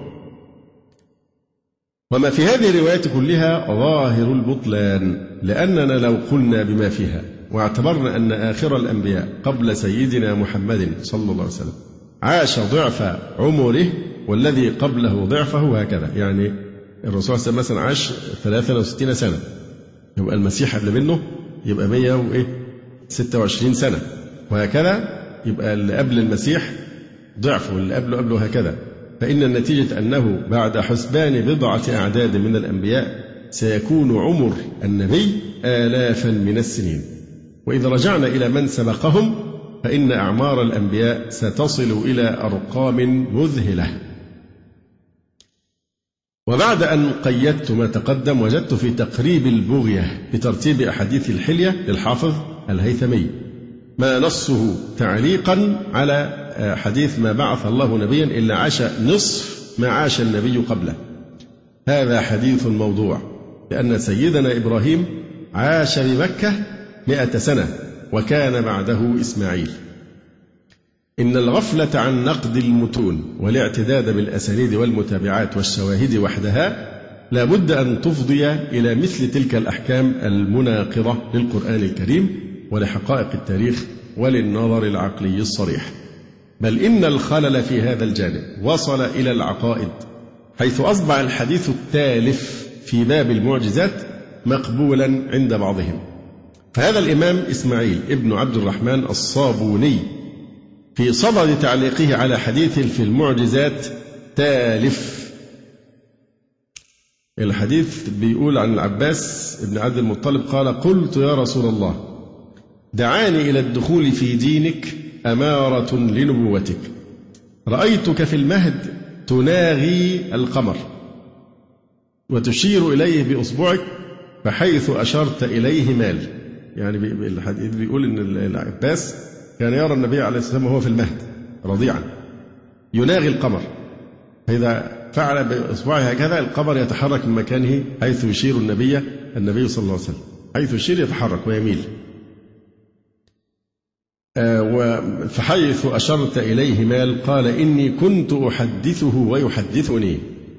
وما في هذه الروايات كلها ظاهر البطلان، لأننا لو قلنا بما فيها واعتبرنا أن آخر الأنبياء قبل سيدنا محمد صلى الله عليه وسلم عاش ضعف عمره والذي قبله ضعفه، هكذا يعني الرسول صلى الله عليه وسلم مثلا عاش 63 سنة، يبقى المسيح قبل منه يبقى 126 سنة، وهكذا يبقى اللي قبل المسيح ضعف واللي قبله هكذا. فإن النتيجة أنه بعد حسبان بضعة أعداد من الأنبياء سيكون عمر النبي آلافا من السنين. وإذا رجعنا إلى من سبقهم فإن أعمار الأنبياء ستصل إلى أرقام مذهلة. وبعد أن قيدت ما تقدم وجدت في تقريب البغية بترتيب أحاديث الحلية للحافظ الهيثمي ما نصه تعليقا على حديث ما بعث الله نبيا إلا عاش نصف ما عاش النبي قبله. هذا حديث موضوع، لأن سيدنا إبراهيم عاش بمكة 100 سنة وكان بعده إسماعيل. إن الغفلة عن نقد المتون والاعتداد بالأسانيد والمتابعات والشواهد وحدها لا بد أن تفضي إلى مثل تلك الأحكام المناقضة للقرآن الكريم ولحقائق التاريخ وللنظر العقلي الصريح. بل إن الخلل في هذا الجانب وصل إلى العقائد، حيث أصبح الحديث التالف في باب المعجزات مقبولا عند بعضهم. فهذا الإمام إسماعيل ابن عبد الرحمن الصابوني في صدد تعليقه على حديث في المعجزات تالف. الحديث بيقول عن العباس ابن عبد المطلب قال قلت يا رسول الله دعاني إلى الدخول في دينك أمارة لنبوتك، رأيتك في المهد تناغي القمر وتشير إليه بأصبعك فحيث أشرت إليه مال. يعني الحديث بيقول إن العباس كان يرى النبي عليه الصلاة والسلام وهو في المهد رضيعا يناغي القمر، فإذا ففعل بإصبعه هكذا، القمر يتحرك من مكانه حيث يشير النبي صلى الله عليه وسلم، حيث يشير يتحرك ويميل. فحيث أشرت إليه مال، قال إني كنت أحدثه ويحدثني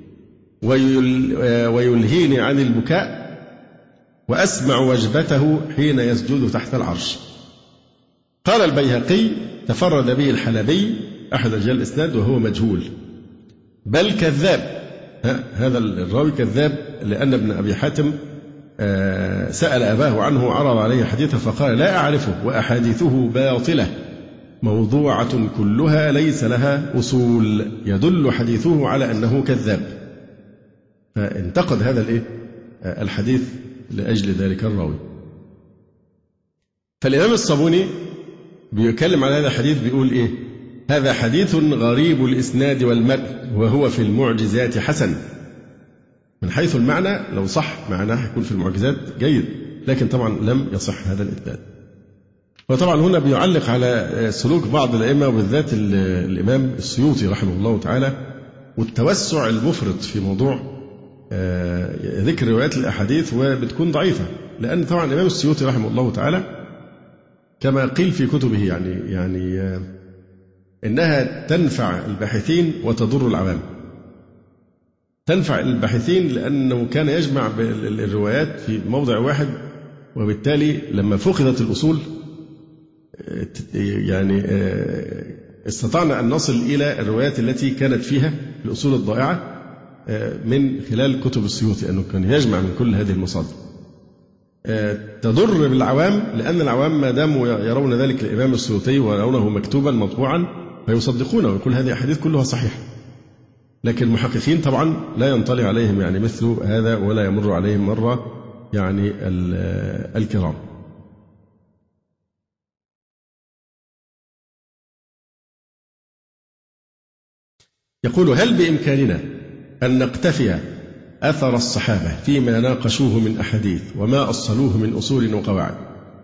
ويلهيني عن البكاء وأسمع وجبته حين يسجد تحت العرش. قال البيهقي تفرد به الحلبي أحد رجال الإسناد وهو مجهول، بل كذاب. هذا الراوي كذاب، لأن ابن أبي حاتم سأل أباه عنه وعرض عليه حديثه فقال لا أعرفه وأحاديثه باطلة موضوعة كلها ليس لها أصول، يدل حديثه على أنه كذاب. فانتقد هذا الحديث لأجل ذلك الراوي. فالإمام الصابوني بيتكلم على هذا الحديث بيقول هذا حديث غريب الإسناد والمتن وهو في المعجزات حسن. من حيث المعنى لو صح معناه يكون في المعجزات جيد، لكن طبعا لم يصح هذا الإسناد. وطبعا هنا بيعلق على سلوك بعض الأئمة وبالذات الإمام السيوطي رحمه الله تعالى والتوسع المفرط في موضوع ذكر روايات الأحاديث وبتكون ضعيفة، لأن طبعا الإمام السيوطي رحمه الله تعالى كما قيل في كتبه يعني إنها تنفع الباحثين وتضر العوام. تنفع الباحثين لأنه كان يجمع الروايات في موضع واحد، وبالتالي لما فقدت الأصول يعني استطعنا أن نصل إلى الروايات التي كانت فيها الأصول الضائعة من خلال كتب السيوطي، أنه كان يجمع من كل هذه المصادر. تضر بالعوام لأن العوام ما داموا يرون ذلك الإمام السيوطي ويرونه مكتوبا مطبوعا فيصدقونه ويقول هذه أحاديث كلها صحيحة. لكن المحققين طبعا لا ينطلي عليهم يعني مثل هذا ولا يمر عليهم مرة يعني الكرام. يقول هل بإمكاننا أن نقتفي أثر الصحابة فيما ناقشوه من أحاديث وما أصلوه من أصول وقواعد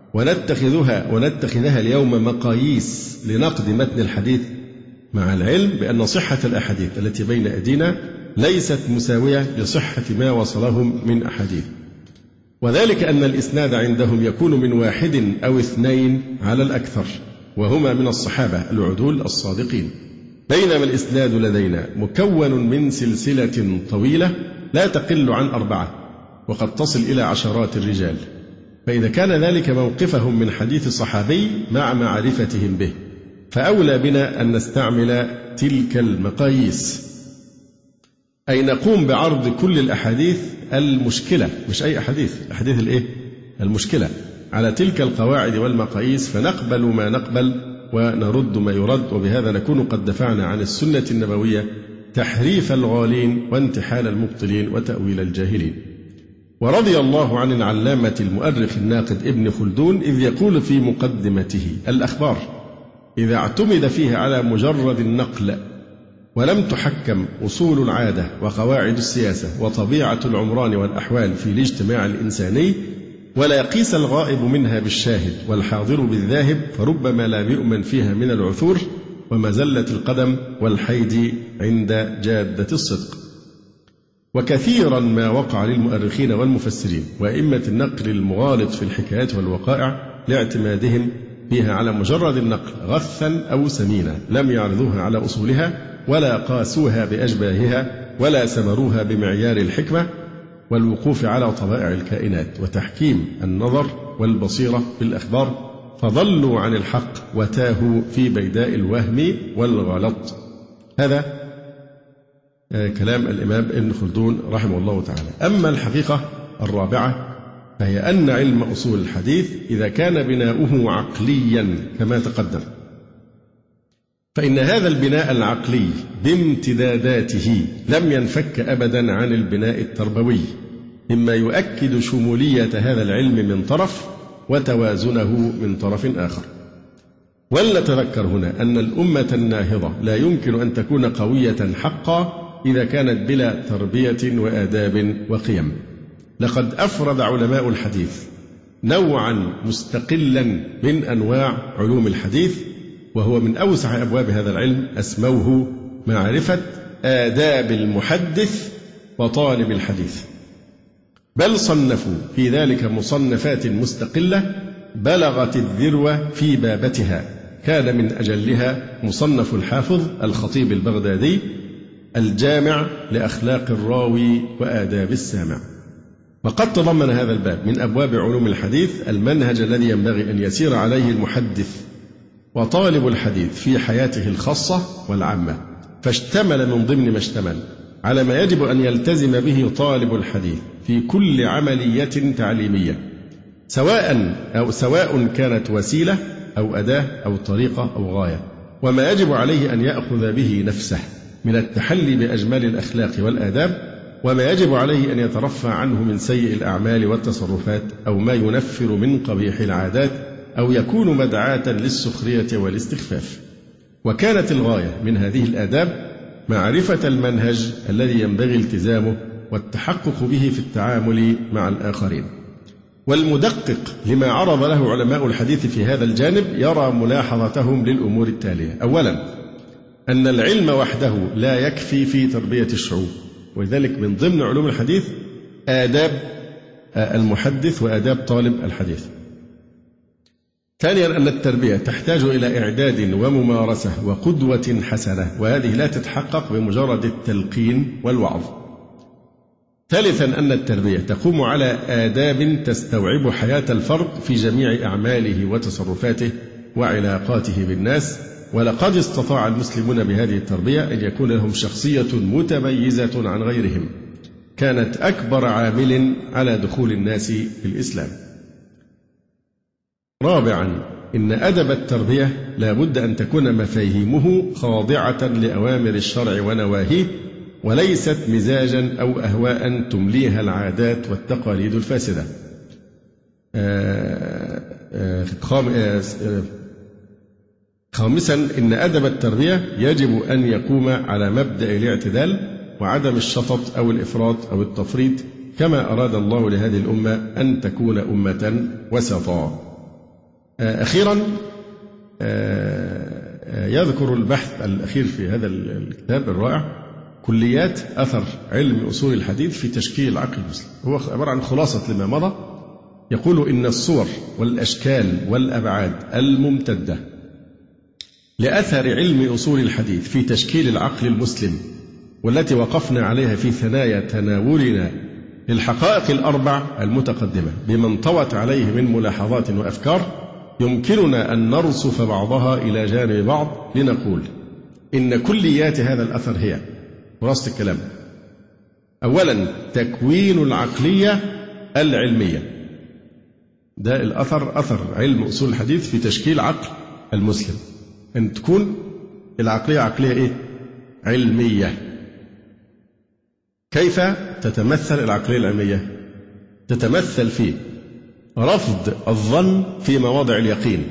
ونتخذها اليوم مقاييس لنقد متن الحديث، مع العلم بأن صحة الأحاديث التي بين أيدينا ليست مساوية لصحة ما وصلهم من أحاديث، وذلك أن الإسناد عندهم يكون من واحد أو اثنين على الأكثر وهما من الصحابة العدول الصادقين، بينما الإسناد لدينا مكون من سلسلة طويلة لا تقل عن 4 وقد تصل إلى عشرات الرجال. فإذا كان ذلك موقفهم من حديث صحابي مع معرفتهم به فأولى بنا أن نستعمل تلك المقاييس، أي نقوم بعرض كل الأحاديث المشكلة، مش أي أحاديث المشكلة على تلك القواعد والمقاييس، فنقبل ما نقبل ونرد ما يرد، وبهذا نكون قد دفعنا عن السنة النبوية تحريف الغالين وانتحال المبطلين وتأويل الجاهلين. ورضي الله عن العلامة المؤرخ الناقد ابن خلدون إذ يقول في مقدمته الأخبار إذا اعتمد فيها على مجرد النقل ولم تحكم أصول العادة وقواعد السياسة وطبيعة العمران والأحوال في الاجتماع الإنساني ولا يقيس الغائب منها بالشاهد والحاضر بالذاهب فربما لا يؤمن فيها من العثور ومزلة القدم والحيد عند جادة الصدق. وكثيرا ما وقع للمؤرخين والمفسرين وأئمة النقل المغالط في الحكايات والوقائع لاعتمادهم فيها على مجرد النقل غثا أو سمينا، لم يعرضوها على أصولها ولا قاسوها بأشباهها ولا سمروها بمعيار الحكمة والوقوف على طبائع الكائنات وتحكيم النظر والبصيرة بالأخبار، فضلوا عن الحق وتاهوا في بيداء الوهم والغلط. هذا كلام الإمام ابن خلدون رحمه الله تعالى. أما الحقيقة الرابعة فهي أن علم أصول الحديث إذا كان بناؤه عقليا كما تقدم فإن هذا البناء العقلي بامتداداته لم ينفك أبدا عن البناء التربوي، مما يؤكد شمولية هذا العلم من طرف وتوازنه من طرف آخر. ولنتذكر هنا أن الأمة الناهضة لا يمكن أن تكون قوية حقا إذا كانت بلا تربية وآداب وقيم. لقد أفرد علماء الحديث نوعا مستقلا من أنواع علوم الحديث، وهو من أوسع أبواب هذا العلم، أسموه معرفة آداب المحدث وطالب الحديث، بل صنفوا في ذلك مصنفات مستقلة بلغت الذروة في بابتها. كان من أجلها مصنف الحافظ الخطيب البغدادي الجامع لأخلاق الراوي وآداب السامع. وقد تضمن هذا الباب من أبواب علوم الحديث المنهج الذي ينبغي أن يسير عليه المحدث وطالب الحديث في حياته الخاصة والعامة، فاشتمل من ضمن ما اشتمل على ما يجب أن يلتزم به طالب الحديث في كل عملية تعليمية، سواء كانت وسيلة أو أداة أو طريقة أو غاية، وما يجب عليه أن يأخذ به نفسه من التحلي بأجمال الأخلاق والآداب، وما يجب عليه أن يترفع عنه من سيء الأعمال والتصرفات أو ما ينفر من قبيح العادات أو يكون مدعاة للسخرية والاستخفاف. وكانت الغاية من هذه الآداب معرفة المنهج الذي ينبغي التزامه والتحقق به في التعامل مع الآخرين. والمدقق لما عرض له علماء الحديث في هذا الجانب يرى ملاحظتهم للأمور التالية: أولا، أن العلم وحده لا يكفي في تربية الشعوب، ولذلك من ضمن علوم الحديث آداب المحدث وآداب طالب الحديث. ثانيا، أن التربية تحتاج إلى إعداد وممارسة وقدوة حسنة، وهذه لا تتحقق بمجرد التلقين والوعظ. ثالثا، أن التربية تقوم على آداب تستوعب حياة الفرد في جميع أعماله وتصرفاته وعلاقاته بالناس، ولقد استطاع المسلمون بهذه التربية أن يكون لهم شخصية متميزة عن غيرهم كانت أكبر عامل على دخول الناس في الإسلام. رابعا، إن أدب التربية لا بد أن تكون مفاهيمه خاضعة لأوامر الشرع ونواهيه، وليست مزاجا أو أهواء تمليها العادات والتقاليد الفاسدة. خامسا، إن أدب التربية يجب أن يقوم على مبدأ الاعتدال وعدم الشطط أو الإفراط أو التفريط، كما أراد الله لهذه الأمة أن تكون أمة وسطا. أخيرا، يذكر البحث الأخير في هذا الكتاب الرائع كليات أثر علم أصول الحديث في تشكيل العقل المسلم. هو عبارة عن خلاصة لما مضى. يقول إن الصور والأشكال والأبعاد الممتدة لأثر علم أصول الحديث في تشكيل العقل المسلم، والتي وقفنا عليها في ثنايا تناولنا للحقائق الأربع المتقدمة بما انطوت عليه من ملاحظات وأفكار، يمكننا أن نرصف بعضها إلى جانب بعض لنقول إن كليات هذا الأثر هي خلاصة الكلام: أولا، تكوين العقلية العلمية. ده الأثر، أثر علم أصول الحديث في تشكيل عقل المسلم، أن تكون العقلية عقلية إيه؟ علمية. كيف تتمثل العقلية العلمية؟ تتمثل في رفض الظن في مواضع اليقين،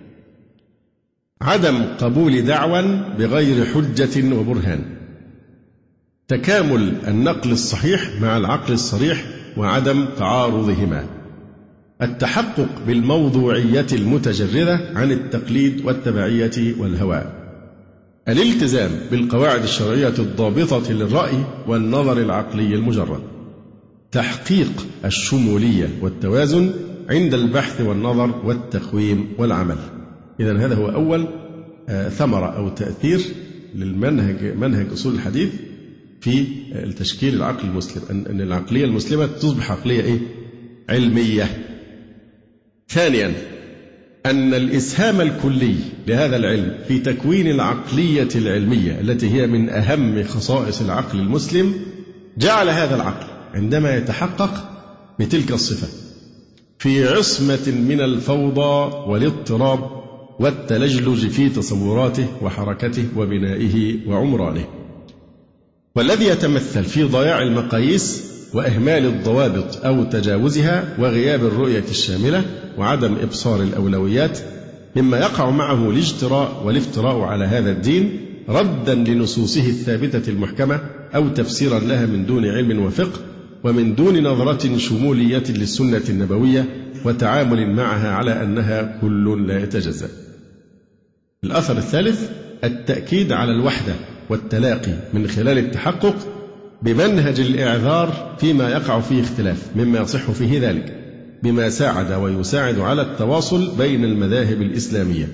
عدم قبول دعوى بغير حجة وبرهان، تكامل النقل الصحيح مع العقل الصريح وعدم تعارضهما، التحقق بالموضوعية المتجردة عن التقليد والتبعية والهوى، الالتزام بالقواعد الشرعية الضابطة للرأي والنظر العقلي المجرد، تحقيق الشمولية والتوازن عند البحث والنظر والتقويم والعمل. إذن هذا هو أول ثمرة أو تأثير منهج أصول الحديث في التشكيل العقل المسلم، أن العقلية المسلمة تصبح عقلية إيه؟ علمية. ثانيا، أن الإسهام الكلي لهذا العلم في تكوين العقلية العلمية التي هي من أهم خصائص العقل المسلم جعل هذا العقل عندما يتحقق بتلك الصفة في عصمة من الفوضى والاضطراب والتلجلج في تصوراته وحركته وبنائه وعمرانه، والذي يتمثل في ضياع المقاييس وإهمال الضوابط أو تجاوزها وغياب الرؤية الشاملة وعدم إبصار الأولويات، مما يقع معه الاجتراء والافتراء على هذا الدين ردا لنصوصه الثابتة المحكمة أو تفسيرا لها من دون علم وفقه ومن دون نظرة شمولية للسنة النبوية وتعامل معها على أنها كل لا يتجزأ. الأثر الثالث، التأكيد على الوحدة والتلاقي من خلال التحقق بمنهج الإعذار فيما يقع فيه اختلاف مما يصح فيه ذلك، بما ساعد ويساعد على التواصل بين المذاهب الإسلامية.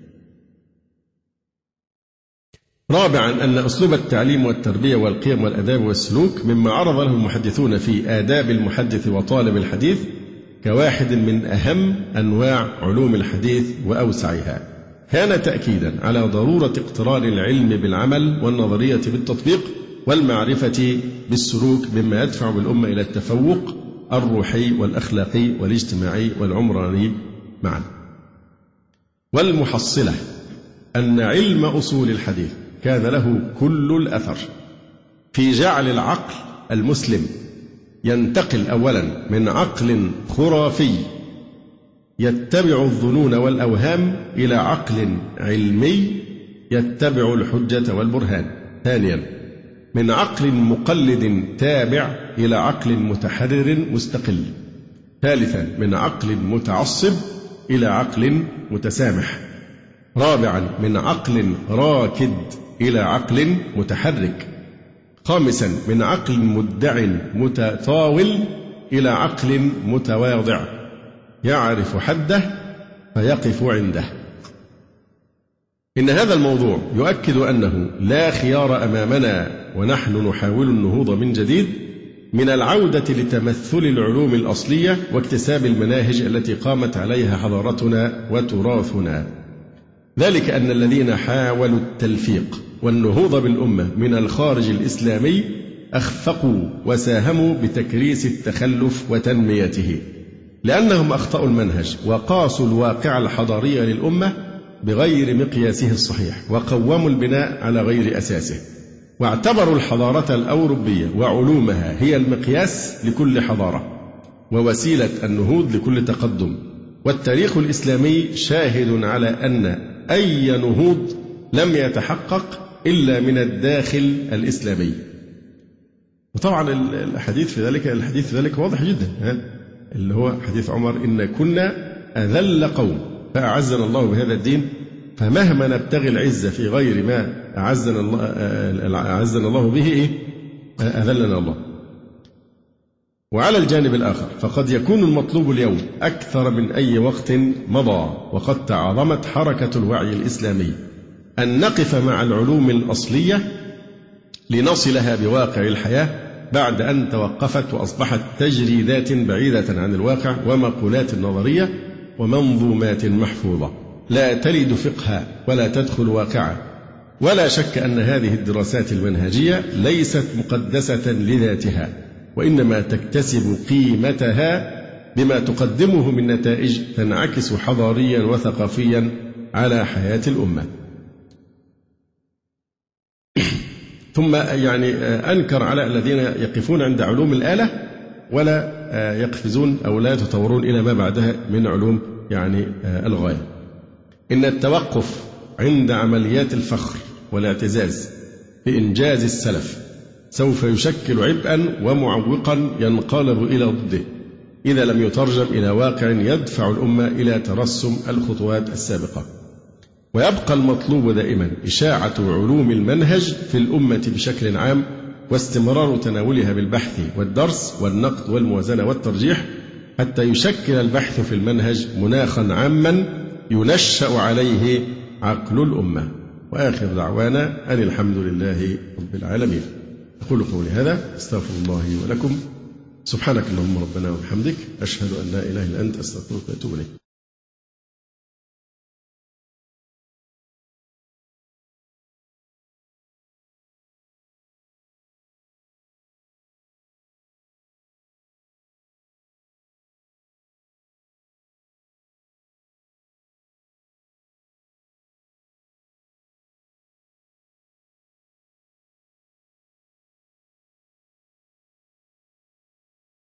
رابعا أن أسلوب التعليم والتربية والقيم والأداب والسلوك مما عرض له المحدثون في آداب المحدث وطالب الحديث كواحد من أهم أنواع علوم الحديث وأوسعها، كان تأكيدا على ضرورة اقتران العلم بالعمل والنظرية بالتطبيق والمعرفة بالسلوك مما يدفع بالأمة إلى التفوق الروحي والأخلاقي والاجتماعي والعمراني معا. والمحصلة أن علم أصول الحديث كان له كل الأثر في جعل العقل المسلم ينتقل أولا من عقل خرافي يتبع الظنون والأوهام إلى عقل علمي يتبع الحجة والبرهان، ثانيا من عقل مقلد تابع إلى عقل متحرر مستقل، ثالثا من عقل متعصب إلى عقل متسامح، رابعا من عقل راكد إلى عقل متحرك، خامسا من عقل مدع متطاول إلى عقل متواضع يعرف حده فيقف عنده. إن هذا الموضوع يؤكد أنه لا خيار أمامنا ونحن نحاول النهوض من جديد من العودة لتمثل العلوم الأصلية واكتساب المناهج التي قامت عليها حضارتنا وتراثنا، ذلك أن الذين حاولوا التلفيق والنهوض بالأمة من الخارج الإسلامي أخفقوا وساهموا بتكريس التخلف وتنميته، لأنهم أخطأوا المنهج وقاسوا الواقع الحضاري للأمة بغير مقياسه الصحيح وقوموا البناء على غير أساسه، واعتبروا الحضارة الأوروبية وعلومها هي المقياس لكل حضارة ووسيلة النهوض لكل تقدم. والتاريخ الإسلامي شاهد على أن أي نهوض لم يتحقق إلا من الداخل الإسلامي. وطبعا الحديث في ذلك واضح جدا، اللي هو حديث عمر: إن كنا أذل قوم فأعزنا الله بهذا الدين، فمهما نبتغي العزة في غير ما أعزنا الله به أذلنا الله. وعلى الجانب الآخر فقد يكون المطلوب اليوم أكثر من أي وقت مضى، وقد تعاظمت حركة الوعي الإسلامي، أن نقف مع العلوم الأصلية لنصلها بواقع الحياة بعد أن توقفت وأصبحت تجريدات بعيدة عن الواقع ومقولات نظرية ومنظومات محفوظة لا تلد فقها ولا تدخل واقعا. ولا شك أن هذه الدراسات المنهجية ليست مقدسة لذاتها، وإنما تكتسب قيمتها بما تقدمه من نتائج تنعكس حضاريا وثقافيا على حياة الأمة. ثم أنكر على الذين يقفون عند علوم الآلة ولا يقفزون أو لا يتطورون إلى ما بعدها من علوم الغاية. إن التوقف عند عمليات الفخر والاعتزاز بإنجاز السلف سوف يشكل عبئا ومعوقا ينقلب إلى ضده إذا لم يترجم إلى واقع يدفع الأمة إلى ترسم الخطوات السابقة. ويبقى المطلوب دائما إشاعة علوم المنهج في الأمة بشكل عام، واستمرار تناولها بالبحث والدرس والنقد والموازنة والترجيح، حتى يشكل البحث في المنهج مناخا عاما ينشأ عليه عقل الأمة. وآخر دعوانا أن الحمد لله رب العالمين. أقول قولي هذا، استغفر الله لي ولكم، سبحانك اللهم ربنا وبحمدك، أشهد أن لا إله إلا أنت، أستغفرك وأتوب إليك.